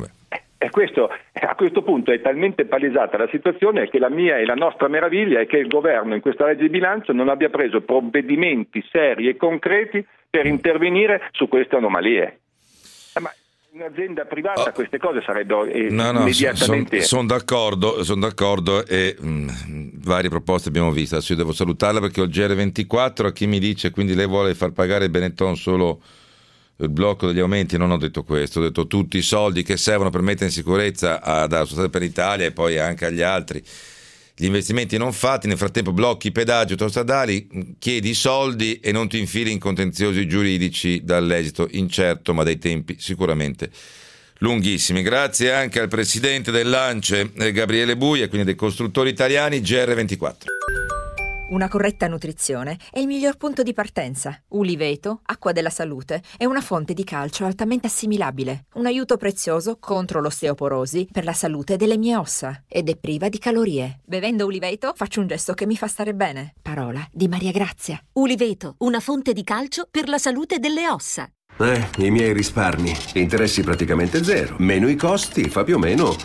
E questo, a questo punto è talmente palesata la situazione che la mia e la nostra meraviglia è che il governo in questa legge di bilancio non abbia preso provvedimenti seri e concreti per intervenire su queste anomalie. Ma un'azienda privata queste cose sarebbero immediatamente. Sono d'accordo e varie proposte abbiamo visto. Adesso io devo salutarla perché ho il GR24. A chi mi dice quindi lei vuole far pagare Benetton solo il blocco degli aumenti, non ho detto questo, ho detto tutti i soldi che servono per mettere in sicurezza dalla Società per l'Italia e poi anche agli altri gli investimenti non fatti. Nel frattempo blocchi i pedaggi autostradali, chiedi i soldi e non ti infili in contenziosi giuridici dall'esito incerto ma dai tempi sicuramente lunghissimi. Grazie anche al presidente dell'ANCE Gabriele Buia, quindi dei costruttori italiani. GR24. Una corretta nutrizione è il miglior punto di partenza. Uliveto, acqua della salute, è una fonte di calcio altamente assimilabile, un aiuto prezioso contro l'osteoporosi per la salute delle mie ossa ed è priva di calorie. Bevendo Uliveto faccio un gesto che mi fa stare bene. Parola di Maria Grazia. Uliveto, una fonte di calcio per la salute delle ossa. I miei risparmi, interessi praticamente zero, meno i costi, fa più o meno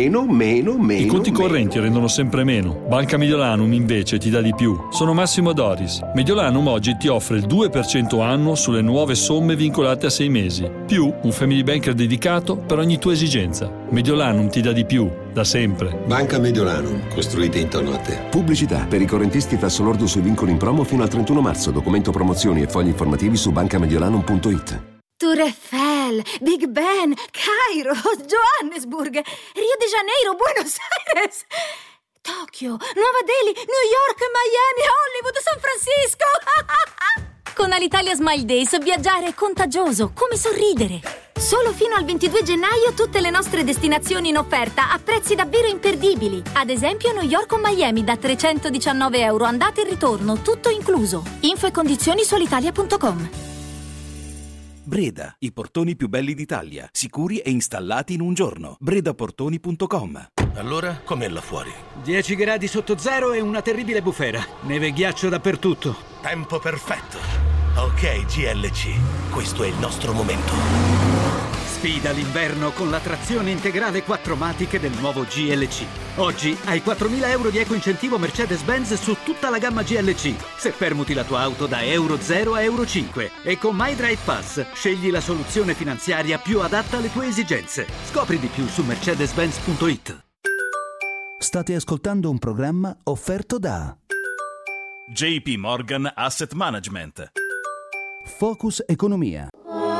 I conti correnti rendono sempre meno. Banca Mediolanum invece ti dà di più. Sono Massimo Doris. Mediolanum oggi ti offre il 2% annuo sulle nuove somme vincolate a 6 mesi, più un family banker dedicato per ogni tua esigenza. Mediolanum ti dà di più, da sempre. Banca Mediolanum, costruite intorno a te. Pubblicità per i correntisti, tasso lordo sui vincoli in promo fino al 31 marzo. Documento promozioni e fogli informativi su bancamediolanum.it. Tour Eiffel, Big Ben, Cairo, Johannesburg, Rio de Janeiro, Buenos Aires, Tokyo, Nuova Delhi, New York, Miami, Hollywood, San Francisco. Con Alitalia Smile Days viaggiare è contagioso, come sorridere. Solo fino al 22 gennaio tutte le nostre destinazioni in offerta a prezzi davvero imperdibili. Ad esempio New York o Miami da €319 andata e ritorno, tutto incluso. Info e condizioni su alitalia.com. Breda, i portoni più belli d'Italia, sicuri e installati in un giorno. bredaportoni.com. Allora, com'è là fuori? 10 gradi sotto zero e una terribile bufera. Neve e ghiaccio dappertutto. Tempo perfetto. Ok, GLC, questo è il nostro momento. Sfida l'inverno con la trazione integrale 4MATIC del nuovo GLC. Oggi hai €4.000 di eco-incentivo Mercedes-Benz su tutta la gamma GLC. Se permuti la tua auto da €0 a €5. E con MyDrive Pass scegli la soluzione finanziaria più adatta alle tue esigenze. Scopri di più su mercedes-benz.it. State ascoltando un programma offerto da JP Morgan Asset Management. Focus Economia.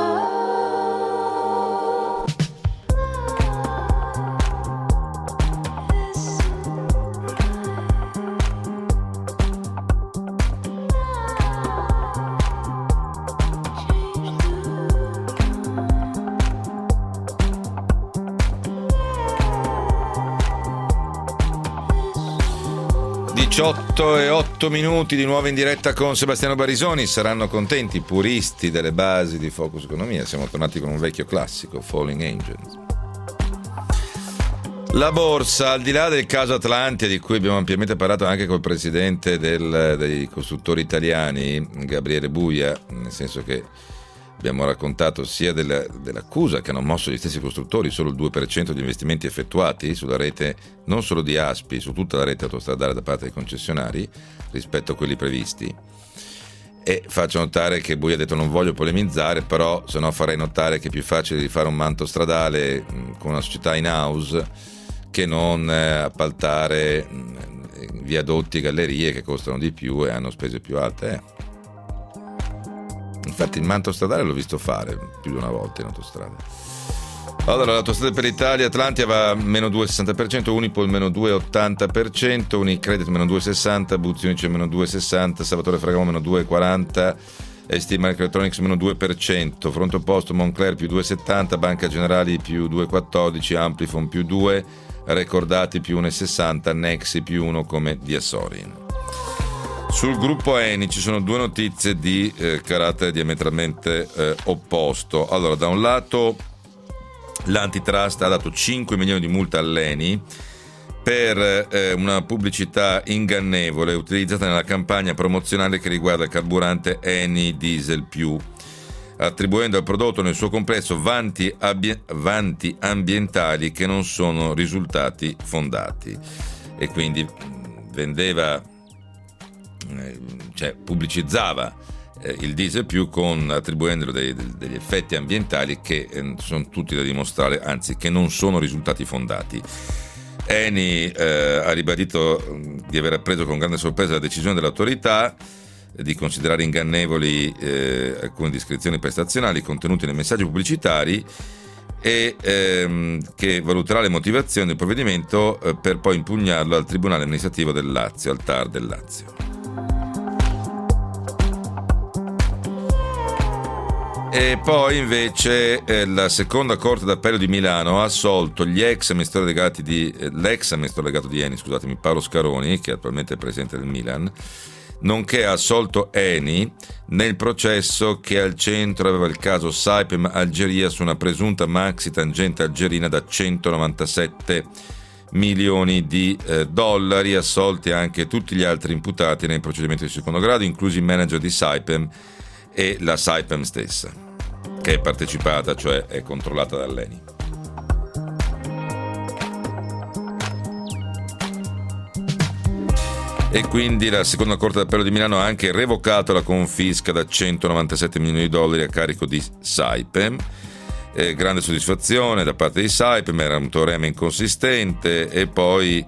e 8 minuti di nuovo in diretta con Sebastiano Barisoni. Saranno contenti i puristi delle basi di Focus Economia. Siamo tornati con un vecchio classico, Falling Angels. La borsa, al di là del caso Atlantia, di cui abbiamo ampiamente parlato anche col presidente dei costruttori italiani, Gabriele Buia, nel senso che abbiamo raccontato sia dell'accusa che hanno mosso gli stessi costruttori, solo il 2% degli investimenti effettuati sulla rete, non solo di ASPI, su tutta la rete autostradale da parte dei concessionari rispetto a quelli previsti. E faccio notare che Buia ha detto: non voglio polemizzare, però se no farei notare che è più facile di fare un manto stradale con una società in house che non appaltare viadotti e gallerie che costano di più e hanno spese più alte. Infatti il manto stradale l'ho visto fare più di una volta in autostrada. Allora, l'Autostrade per l'Italia, Atlantia va meno 2,60%, Unipol meno 2,80%, Unicredit meno 2,60%, Buzzi Unice meno 2,60%, Salvatore Ferragamo meno 2,40%, ST Microelectronics meno 2%, Fronte Opposto Moncler più 2,70%, Banca Generali più 2,14%, Amplifon più 2%, Recordati più 1,60%, Nexi più 1% come Diasorin. Sul gruppo Eni ci sono due notizie di carattere diametralmente opposto. Allora, da un lato l'antitrust ha dato 5 milioni di multa all'Eni per una pubblicità ingannevole utilizzata nella campagna promozionale che riguarda il carburante Eni Diesel Più, attribuendo al prodotto nel suo complesso vanti ambientali che non sono risultati fondati, e quindi pubblicizzava il diesel più, attribuendolo degli effetti ambientali che sono tutti da dimostrare, anzi che non sono risultati fondati. Eni ha ribadito di aver appreso con grande sorpresa la decisione dell'autorità di considerare ingannevoli alcune descrizioni prestazionali contenute nei messaggi pubblicitari e che valuterà le motivazioni del provvedimento per poi impugnarlo al Tribunale amministrativo del Lazio, al TAR del Lazio. E poi invece la seconda Corte d'Appello di Milano ha assolto l'ex amministratore delegato di Eni, Paolo Scaroni, che attualmente è presidente del Milan, nonché ha assolto Eni nel processo che al centro aveva il caso Saipem Algeria su una presunta maxi tangente algerina da 197 milioni di dollari, assolti anche tutti gli altri imputati nel procedimento di secondo grado, inclusi il manager di Saipem e la Saipem stessa, che è partecipata, cioè è controllata dall'Eni. E quindi la seconda Corte d'Appello di Milano ha anche revocato la confisca da 197 milioni di dollari a carico di Saipem. Grande soddisfazione da parte di Saipem, era un teorema inconsistente, e poi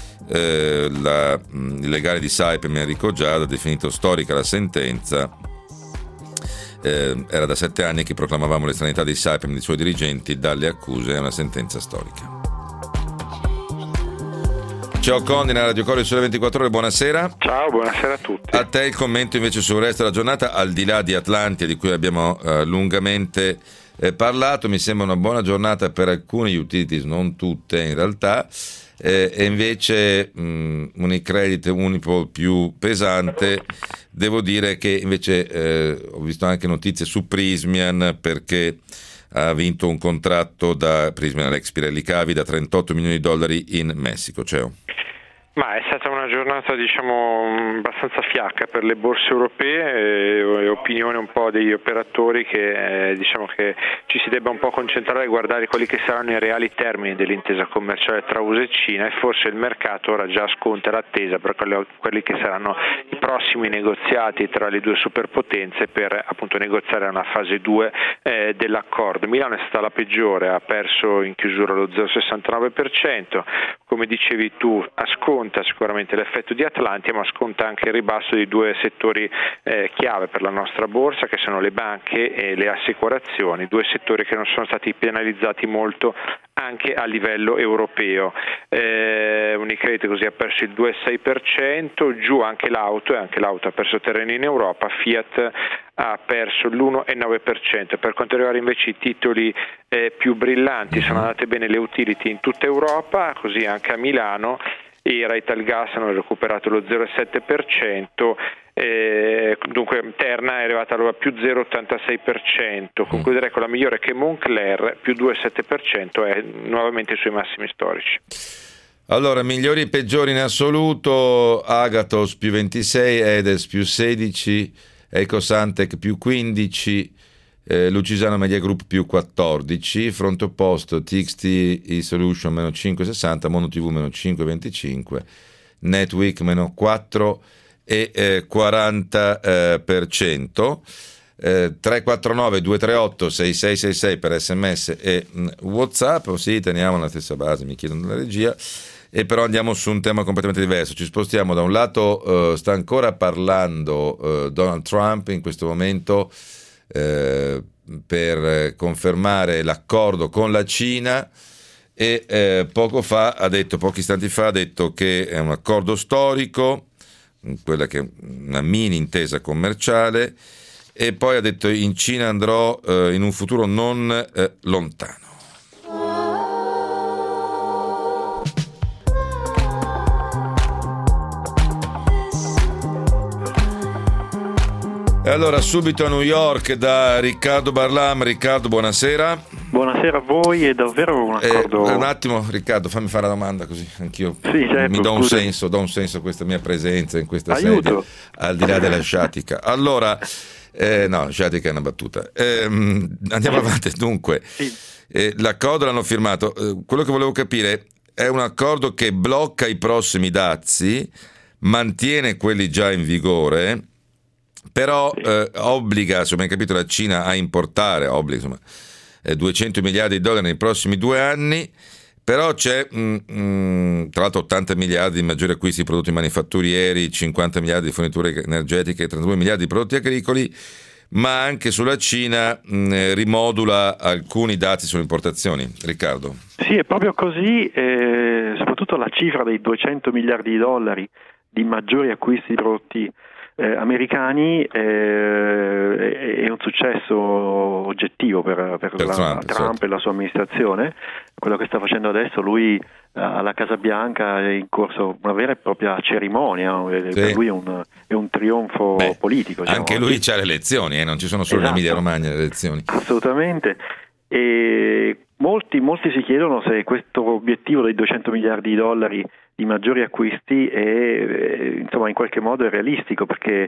il legale di Saipem, Enrico Giada, ha definito storica la sentenza. Era da 7 anni che proclamavamo l'estraneità di Saipem e dei suoi dirigenti dalle accuse, è una sentenza storica. Ciao Condi, nella Radio Cori Sole 24 Ore, buonasera. Ciao, buonasera a tutti. A te il commento invece sul resto della giornata, al di là di Atlantia, di cui abbiamo lungamente parlato. Mi sembra una buona giornata per alcune utilities, non tutte in realtà, e invece Unicredit, Unipol più pesante. Devo dire che invece ho visto anche notizie su Prysmian, perché ha vinto un contratto da Prysmian, l'ex Pirelli Cavi, da 38 milioni di dollari in Messico. Ma è stata una giornata, abbastanza fiacca per le borse europee, e opinione un po' degli operatori che che ci si debba un po' concentrare e guardare quelli che saranno i reali termini dell'intesa commerciale tra USA e Cina, e forse il mercato ora già sconta l'attesa per quelli che saranno i prossimi negoziati tra le due superpotenze per appunto negoziare una fase 2 dell'accordo. Milano è stata la peggiore, ha perso in chiusura lo 0,69%, come dicevi tu, sconta sicuramente l'effetto di Atlantia, ma sconta anche il ribasso di due settori chiave per la nostra borsa, che sono le banche e le assicurazioni, due settori che non sono stati penalizzati molto anche a livello europeo. Unicredit così ha perso il 2,6%, giù anche l'auto, e anche l'auto ha perso terreno in Europa. Fiat ha perso l'1,9%. Per quanto riguarda invece i titoli più brillanti, sono andate bene le utility in tutta Europa, così anche a Milano. Era Italgas hanno recuperato lo 0,7%, dunque Terna è arrivata allora più 0,86%, concluderei con la migliore che Moncler più 2,7%, è nuovamente sui massimi storici. Allora, migliori e peggiori in assoluto: Agathos più 26, Edes più 16, Ecosantec più 15, Lucisano Media Group più 14, fronte opposto TXT eSolution meno 5,60, Mono TV meno 5,25, Netweek meno 4,40%. 349 238 6666 per SMS e WhatsApp, o sì, teniamo la stessa base, mi chiedono dalla regia. E però andiamo su un tema completamente diverso, ci spostiamo. Da un lato sta ancora parlando Donald Trump in questo momento per confermare l'accordo con la Cina, e pochi istanti fa ha detto che è un accordo storico, quella che è una mini intesa commerciale, e poi ha detto: in Cina andrò in un futuro non lontano. E allora subito a New York da Riccardo Barlam. Riccardo, buonasera. Buonasera a voi, è davvero un accordo... un attimo Riccardo, fammi fare la domanda così anch'io certo, mi do un senso a questa mia presenza in questa sede, al di là della sciatica. Allora, no, sciatica è una battuta. Andiamo avanti. Dunque, l'accordo l'hanno firmato. Quello che volevo capire è un accordo che blocca i prossimi dazi, mantiene quelli già in vigore però obbliga, se ho ben capito, la Cina a importare, 200 miliardi di dollari nei prossimi 2 anni, però c'è tra l'altro 80 miliardi di maggiori acquisti di prodotti manifatturieri, 50 miliardi di forniture energetiche, 32 miliardi di prodotti agricoli, ma anche sulla Cina rimodula alcuni dati sulle importazioni. Riccardo? Sì, è proprio così, soprattutto la cifra dei 200 miliardi di dollari di maggiori acquisti di prodotti americani è un successo oggettivo per Trump certo. E la sua amministrazione. Quello che sta facendo adesso, lui alla Casa Bianca è in corso una vera e propria cerimonia, sì. Per lui è un trionfo politico. Diciamo. Anche lui c'ha le elezioni, non ci sono solo in Emilia Romagna le elezioni. Assolutamente. E molti si chiedono se questo obiettivo dei 200 miliardi di dollari di maggiori acquisti insomma in qualche modo è realistico, perché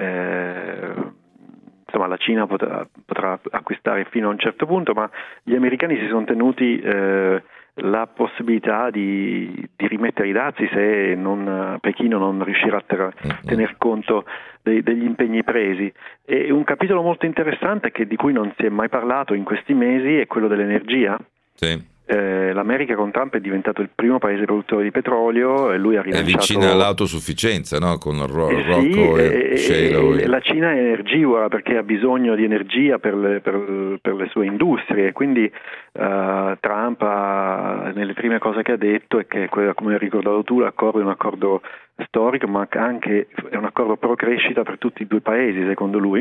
insomma la Cina potrà acquistare fino a un certo punto, ma gli americani si sono tenuti la possibilità di rimettere i dazi se Pechino non riuscirà a tener conto degli impegni presi. E un capitolo molto interessante di cui non si è mai parlato in questi mesi è quello dell'energia. Sì. L'America con Trump è diventato il primo paese produttore di petrolio e lui ha rilanciato... È vicina all'autosufficienza, no? Con il Rocco e Shale. La Cina è energivora perché ha bisogno di energia per le sue industrie, quindi Trump nelle prime cose che ha detto è che, come hai ricordato tu, l'accordo è un accordo storico, ma anche è un accordo pro crescita per tutti e 2 paesi, secondo lui.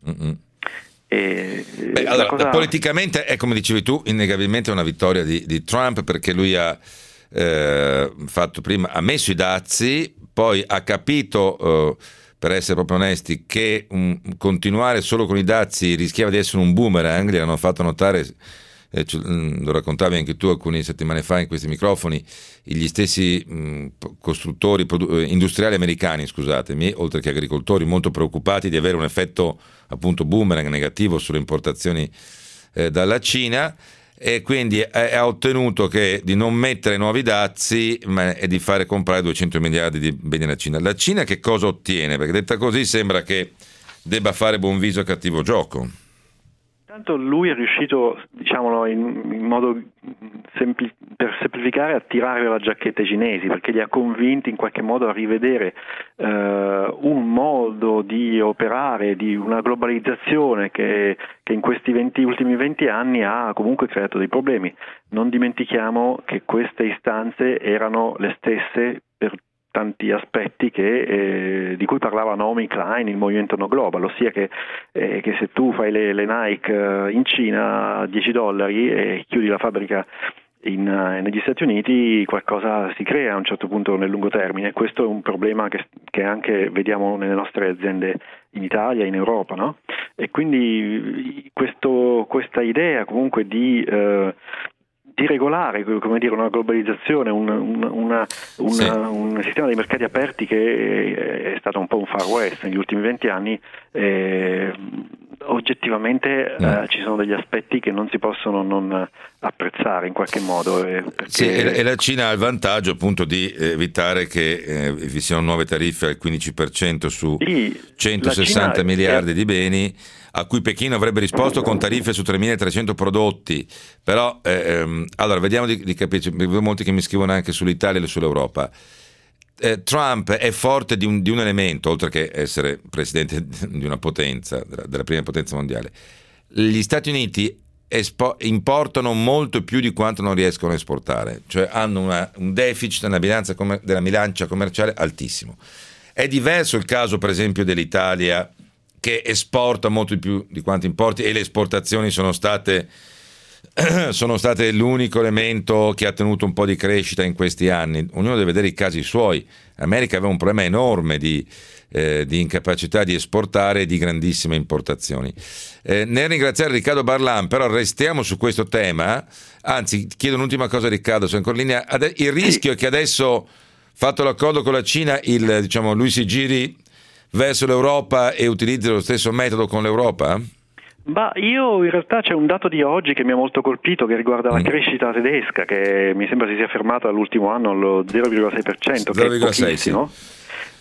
Allora, politicamente è, come dicevi tu, innegabilmente una vittoria di Trump, perché lui ha messo i dazi, poi ha capito, per essere proprio onesti, che continuare solo con i dazi rischiava di essere un boomerang. Gli hanno fatto notare, lo raccontavi anche tu alcune settimane fa in questi microfoni, gli stessi costruttori industriali americani, scusatemi, oltre che agricoltori, molto preoccupati di avere un effetto appunto boomerang negativo sulle importazioni dalla Cina, e quindi ha ottenuto di non mettere nuovi dazi, ma è di fare comprare 200 miliardi di beni alla Cina. La Cina che cosa ottiene? Perché detta così sembra che debba fare buon viso a cattivo gioco. Tanto lui è riuscito, diciamolo in modo per semplificare, a tirare la giacchetta ai cinesi, perché li ha convinti in qualche modo a rivedere un modo di operare, di una globalizzazione che in questi ultimi 20 anni ha comunque creato dei problemi. Non dimentichiamo che queste istanze erano le stesse per tanti aspetti di cui parlava Naomi Klein, il movimento No Global, ossia che se tu fai le Nike in Cina a $10 e chiudi la fabbrica negli Stati Uniti, qualcosa si crea a un certo punto nel lungo termine. Questo è un problema che anche vediamo nelle nostre aziende in Italia e in Europa, no? E quindi questa idea comunque di regolare, come dire, una globalizzazione, un sistema dei mercati aperti che è stato un po' un Far West negli ultimi 20 anni, oggettivamente ci sono degli aspetti che non si possono non apprezzare in qualche modo. Sì, e la Cina ha il vantaggio appunto di evitare che vi siano nuove tariffe al 15% su 160 miliardi di beni, a cui Pechino avrebbe risposto con tariffe su 3.300 prodotti. Però allora vediamo di capirci, vedo molti che mi scrivono anche sull'Italia e sull'Europa. Trump è forte di un elemento, oltre che essere presidente di una potenza, della prima potenza mondiale. Gli Stati Uniti importano molto più di quanto non riescono a esportare, cioè hanno un deficit della bilancia commerciale altissimo. È diverso il caso, per esempio, dell'Italia, che esporta molto di più di quanto importi, e le esportazioni sono state l'unico elemento che ha tenuto un po' di crescita in questi anni. Ognuno deve vedere i casi suoi. L'America aveva un problema enorme di incapacità di esportare e di grandissime importazioni. Nel ringraziare Riccardo Barlan, però restiamo su questo tema. Anzi, chiedo un'ultima cosa a Riccardo, se è ancora in linea. Il rischio è che adesso, fatto l'accordo con la Cina, lui si giri verso l'Europa e utilizzi lo stesso metodo con l'Europa? Io in realtà c'è un dato di oggi che mi ha molto colpito, che riguarda la crescita tedesca, che mi sembra si sia fermata all'ultimo anno allo 0,6%, che è pochissimo. Sì.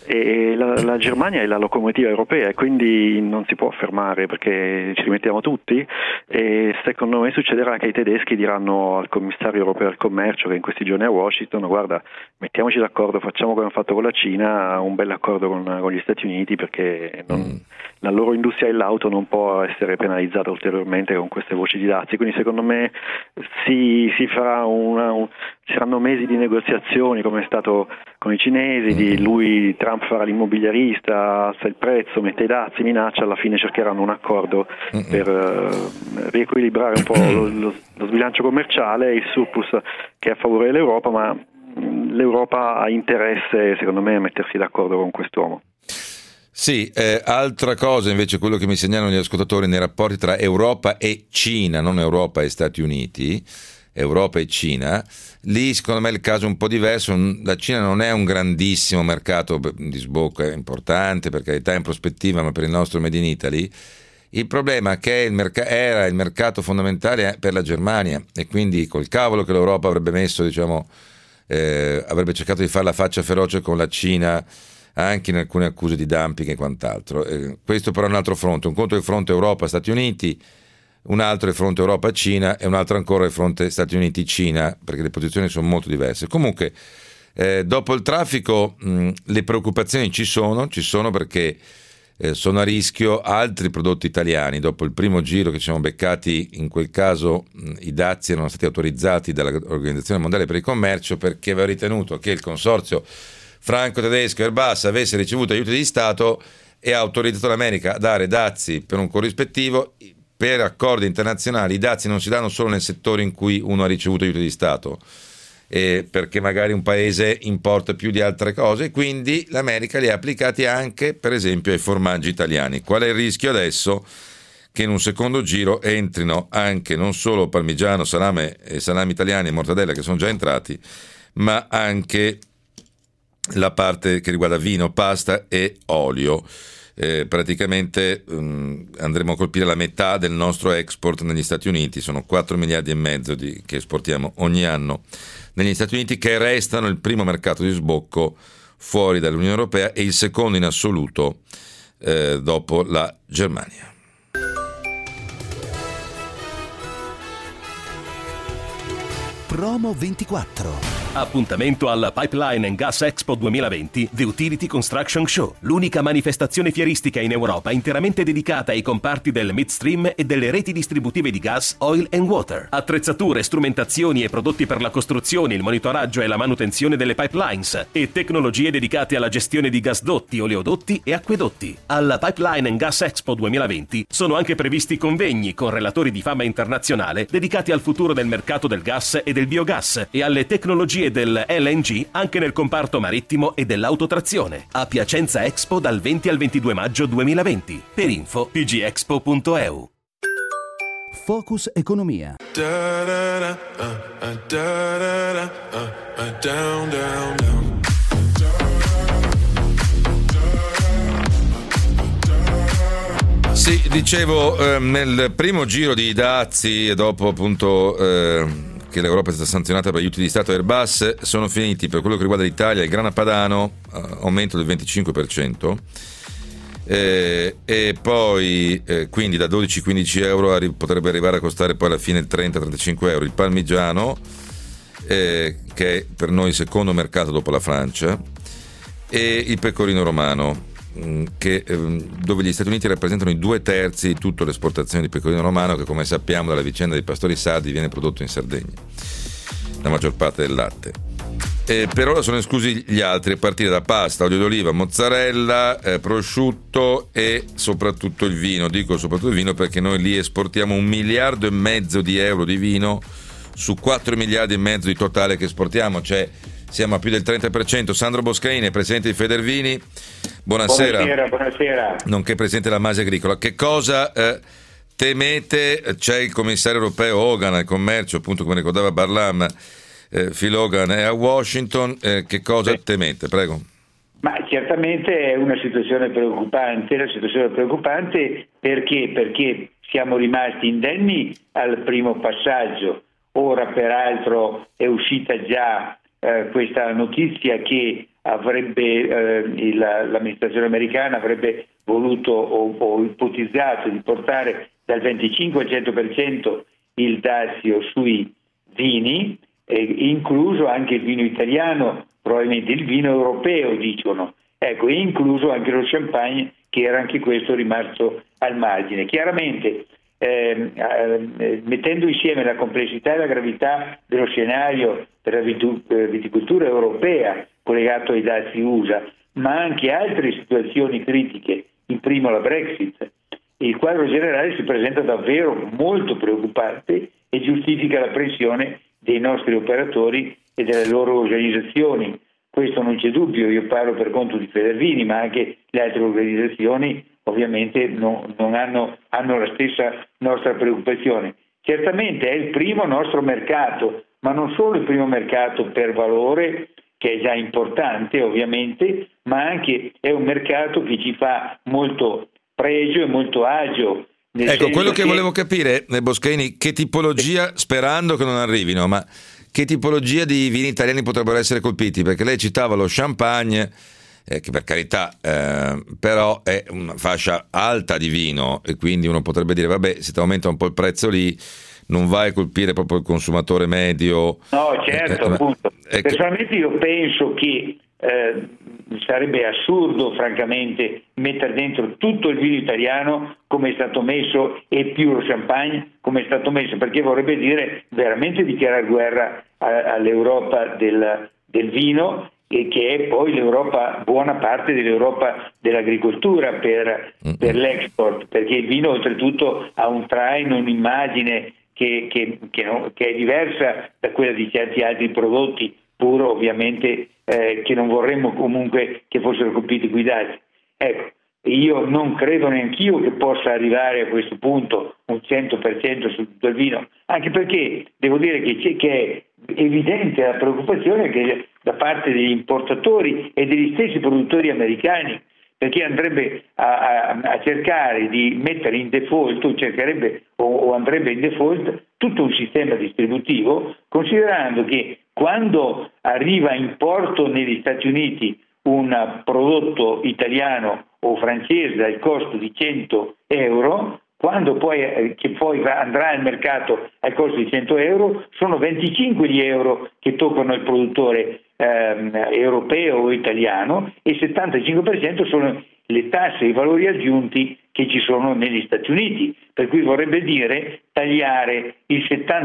e la Germania è la locomotiva europea e quindi non si può fermare perché ci rimettiamo tutti, e secondo me succederà che i tedeschi diranno al commissario europeo al commercio, che in questi giorni è a Washington: guarda, mettiamoci d'accordo, facciamo come hanno fatto con la Cina, un bel accordo con gli Stati Uniti, perché la loro industria dell'auto non può essere penalizzata ulteriormente con queste voci di dazi. Quindi secondo me si farà ci saranno mesi di negoziazioni, come è stato con i cinesi, Trump farà l'immobiliarista, alza il prezzo, mette i dazi, minaccia, alla fine cercheranno un accordo per riequilibrare un po' lo sbilancio commerciale e il surplus che è a favore dell'Europa, ma l'Europa ha interesse, secondo me, a mettersi d'accordo con quest'uomo. Sì, altra cosa invece, quello che mi segnalano gli ascoltatori nei rapporti tra Europa e Cina, non Europa e Stati Uniti, Europa e Cina, lì secondo me il caso è un po' diverso. La Cina non è un grandissimo mercato di sbocco, è importante per carità in prospettiva, ma per il nostro Made in Italy il problema è che era il mercato fondamentale per la Germania, e quindi col cavolo che l'Europa avrebbe messo, avrebbe cercato di fare la faccia feroce con la Cina anche in alcune accuse di dumping e quant'altro. Questo però è un altro fronte, un conto è il fronte Europa-Stati Uniti, un altro è il fronte Europa-Cina e un altro ancora è il fronte Stati Uniti-Cina, perché le posizioni sono molto diverse. Comunque, dopo il traffico le preoccupazioni ci sono perché sono a rischio altri prodotti italiani. Dopo il primo giro che ci siamo beccati, in quel caso i dazi erano stati autorizzati dall'Organizzazione Mondiale per il Commercio perché aveva ritenuto che il consorzio franco-tedesco Airbus avesse ricevuto aiuti di Stato e ha autorizzato l'America a dare dazi per un corrispettivo. Per accordi internazionali i dazi non si danno solo nel settore in cui uno ha ricevuto aiuto di Stato, perché magari un paese importa più di altre cose, quindi l'America li ha applicati anche per esempio ai formaggi italiani. Qual è il rischio adesso? Che in un secondo giro entrino anche non solo parmigiano, salami italiani e mortadella, che sono già entrati, ma anche la parte che riguarda vino, pasta e olio. Praticamente andremo a colpire la metà del nostro export negli Stati Uniti. Sono 4 miliardi e mezzo che esportiamo ogni anno negli Stati Uniti, che restano il primo mercato di sbocco fuori dall'Unione Europea e il secondo in assoluto dopo la Germania. Promo 24. Appuntamento alla Pipeline and Gas Expo 2020 The Utility Construction Show, l'unica manifestazione fieristica in Europa interamente dedicata ai comparti del midstream e delle reti distributive di gas, oil and water. Attrezzature, strumentazioni e prodotti per la costruzione, il monitoraggio e la manutenzione delle pipelines e tecnologie dedicate alla gestione di gasdotti, oleodotti e acquedotti. Alla Pipeline and Gas Expo 2020 sono anche previsti convegni con relatori di fama internazionale dedicati al futuro del mercato del gas e del biogas e alle tecnologie del LNG anche nel comparto marittimo e dell'autotrazione. A Piacenza Expo dal 20 al 22 maggio 2020. Per info pgexpo.eu. Focus Economia. Sì, dicevo, nel primo giro di dazi e dopo appunto che l'Europa è stata sanzionata per aiuti di Stato Airbus, sono finiti per quello che riguarda l'Italia il grana padano, aumento del 25%, e poi quindi da 12-15 euro potrebbe arrivare a costare poi alla fine 30-35 euro il parmigiano, che è per noi il secondo mercato dopo la Francia, e il pecorino romano, dove gli Stati Uniti rappresentano i 2/3 di tutta l'esportazione di pecorino romano, che come sappiamo dalla vicenda dei pastori sardi viene prodotto in Sardegna, la maggior parte del latte. Per ora sono esclusi gli altri, a partire da pasta, olio d'oliva, mozzarella, prosciutto e soprattutto il vino. Dico soprattutto il vino perché noi lì esportiamo 1,5 miliardi di euro di vino su 4,5 miliardi di totale che esportiamo, cioè siamo a più del 30%. Sandro Boscaini, presidente di Federvini, buonasera. Buonasera. Nonché presidente della Masi Agricola. Che cosa temete? C'è il commissario europeo Hogan al commercio, appunto come ricordava Barlam, Phil Hogan è a Washington. Che cosa temete? Prego. Ma certamente è una situazione preoccupante, perché siamo rimasti indenni al primo passaggio. Ora peraltro è uscita già questa notizia che l'amministrazione americana avrebbe voluto o ipotizzato di portare dal 25 al 100% il dazio sui vini, incluso anche il vino italiano, probabilmente il vino europeo, dicono, ecco, e incluso anche lo champagne, che era anche questo rimasto al margine. Chiaramente mettendo insieme la complessità e la gravità dello scenario per la viticoltura europea collegato ai dazi USA, ma anche altre situazioni critiche, in primo la Brexit, il quadro generale si presenta davvero molto preoccupante e giustifica la pressione dei nostri operatori e delle loro organizzazioni. Questo non c'è dubbio, io parlo per conto di Federvini, ma anche le altre organizzazioni ovviamente non hanno la stessa nostra preoccupazione. Certamente è il primo nostro mercato, ma non solo il primo mercato per valore, che è già importante ovviamente, ma anche è un mercato che ci fa molto pregio e molto agio. Ecco, quello che volevo capire, Boschini, che tipologia, sperando che non arrivino, ma che tipologia di vini italiani potrebbero essere colpiti? Perché lei citava lo champagne, che per carità però è una fascia alta di vino, e quindi uno potrebbe dire vabbè, se ti aumenta un po' il prezzo lì non vai a colpire proprio il consumatore medio. No, certo, appunto. Personalmente io penso che sarebbe assurdo francamente mettere dentro tutto il vino italiano come è stato messo e più lo champagne come è stato messo, perché vorrebbe dire veramente dichiarare guerra all'Europa del vino, e che è poi l'Europa, buona parte dell'Europa dell'agricoltura per l'export, perché il vino oltretutto ha un traino, un'immagine che è diversa da quella di certi altri prodotti, pur ovviamente che non vorremmo comunque che fossero colpiti quei dazi. Ecco, io non credo neanch'io che possa arrivare a questo punto un 100% su tutto il vino, anche perché devo dire che è evidente la preoccupazione che da parte degli importatori e degli stessi produttori americani, perché andrebbe a cercare di mettere in default, o andrebbe in default tutto un sistema distributivo, considerando che quando arriva in porto negli Stati Uniti un prodotto italiano o francese al costo di 100 euro, quando poi andrà al mercato al costo di 100 euro, sono 25 gli euro che toccano il produttore europeo o italiano, e il 75% sono le tasse e i valori aggiunti che ci sono negli Stati Uniti, per cui vorrebbe dire tagliare il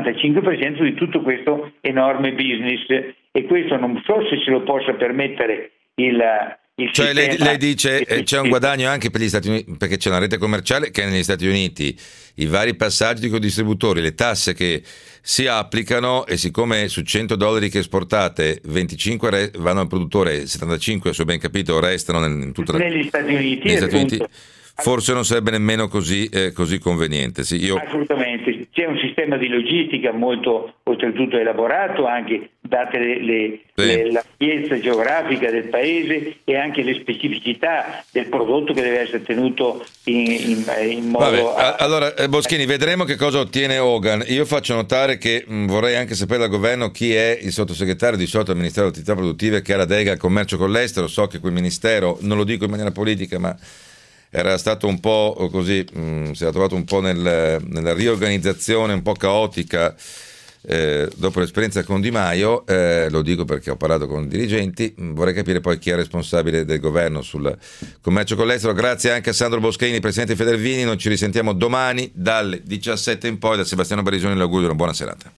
75% di tutto questo enorme business, e questo non so se ce lo possa permettere il cioè lei dice c'è un guadagno anche per gli Stati Uniti, perché c'è una rete commerciale che è negli Stati Uniti, i vari passaggi con i distributori, le tasse che si applicano, e siccome su $100 che esportate 25 vanno al produttore, 75 se ho ben capito restano negli Stati Uniti, forse non sarebbe nemmeno così conveniente. Sì, assolutamente, c'è un sistema di logistica molto oltretutto elaborato, anche date l'ampiezza geografica del paese e anche le specificità del prodotto che deve essere tenuto in modo... Allora Boschini, vedremo che cosa ottiene Hogan. Io faccio notare che vorrei anche sapere dal governo chi è il sottosegretario di solito al Ministero delle Attività Produttive che ha la delega al commercio con l'estero. So che quel ministero, non lo dico in maniera politica, ma era stato un po' così, si era trovato un po' nella riorganizzazione un po' caotica dopo l'esperienza con Di Maio, lo dico perché ho parlato con i dirigenti. Vorrei capire poi chi è responsabile del governo sul commercio con l'estero. Grazie anche a Sandro Boschini, presidente Federvini. Noi ci risentiamo domani dalle 17 in poi. Da Sebastiano Barisoni l'augurio di una buona serata.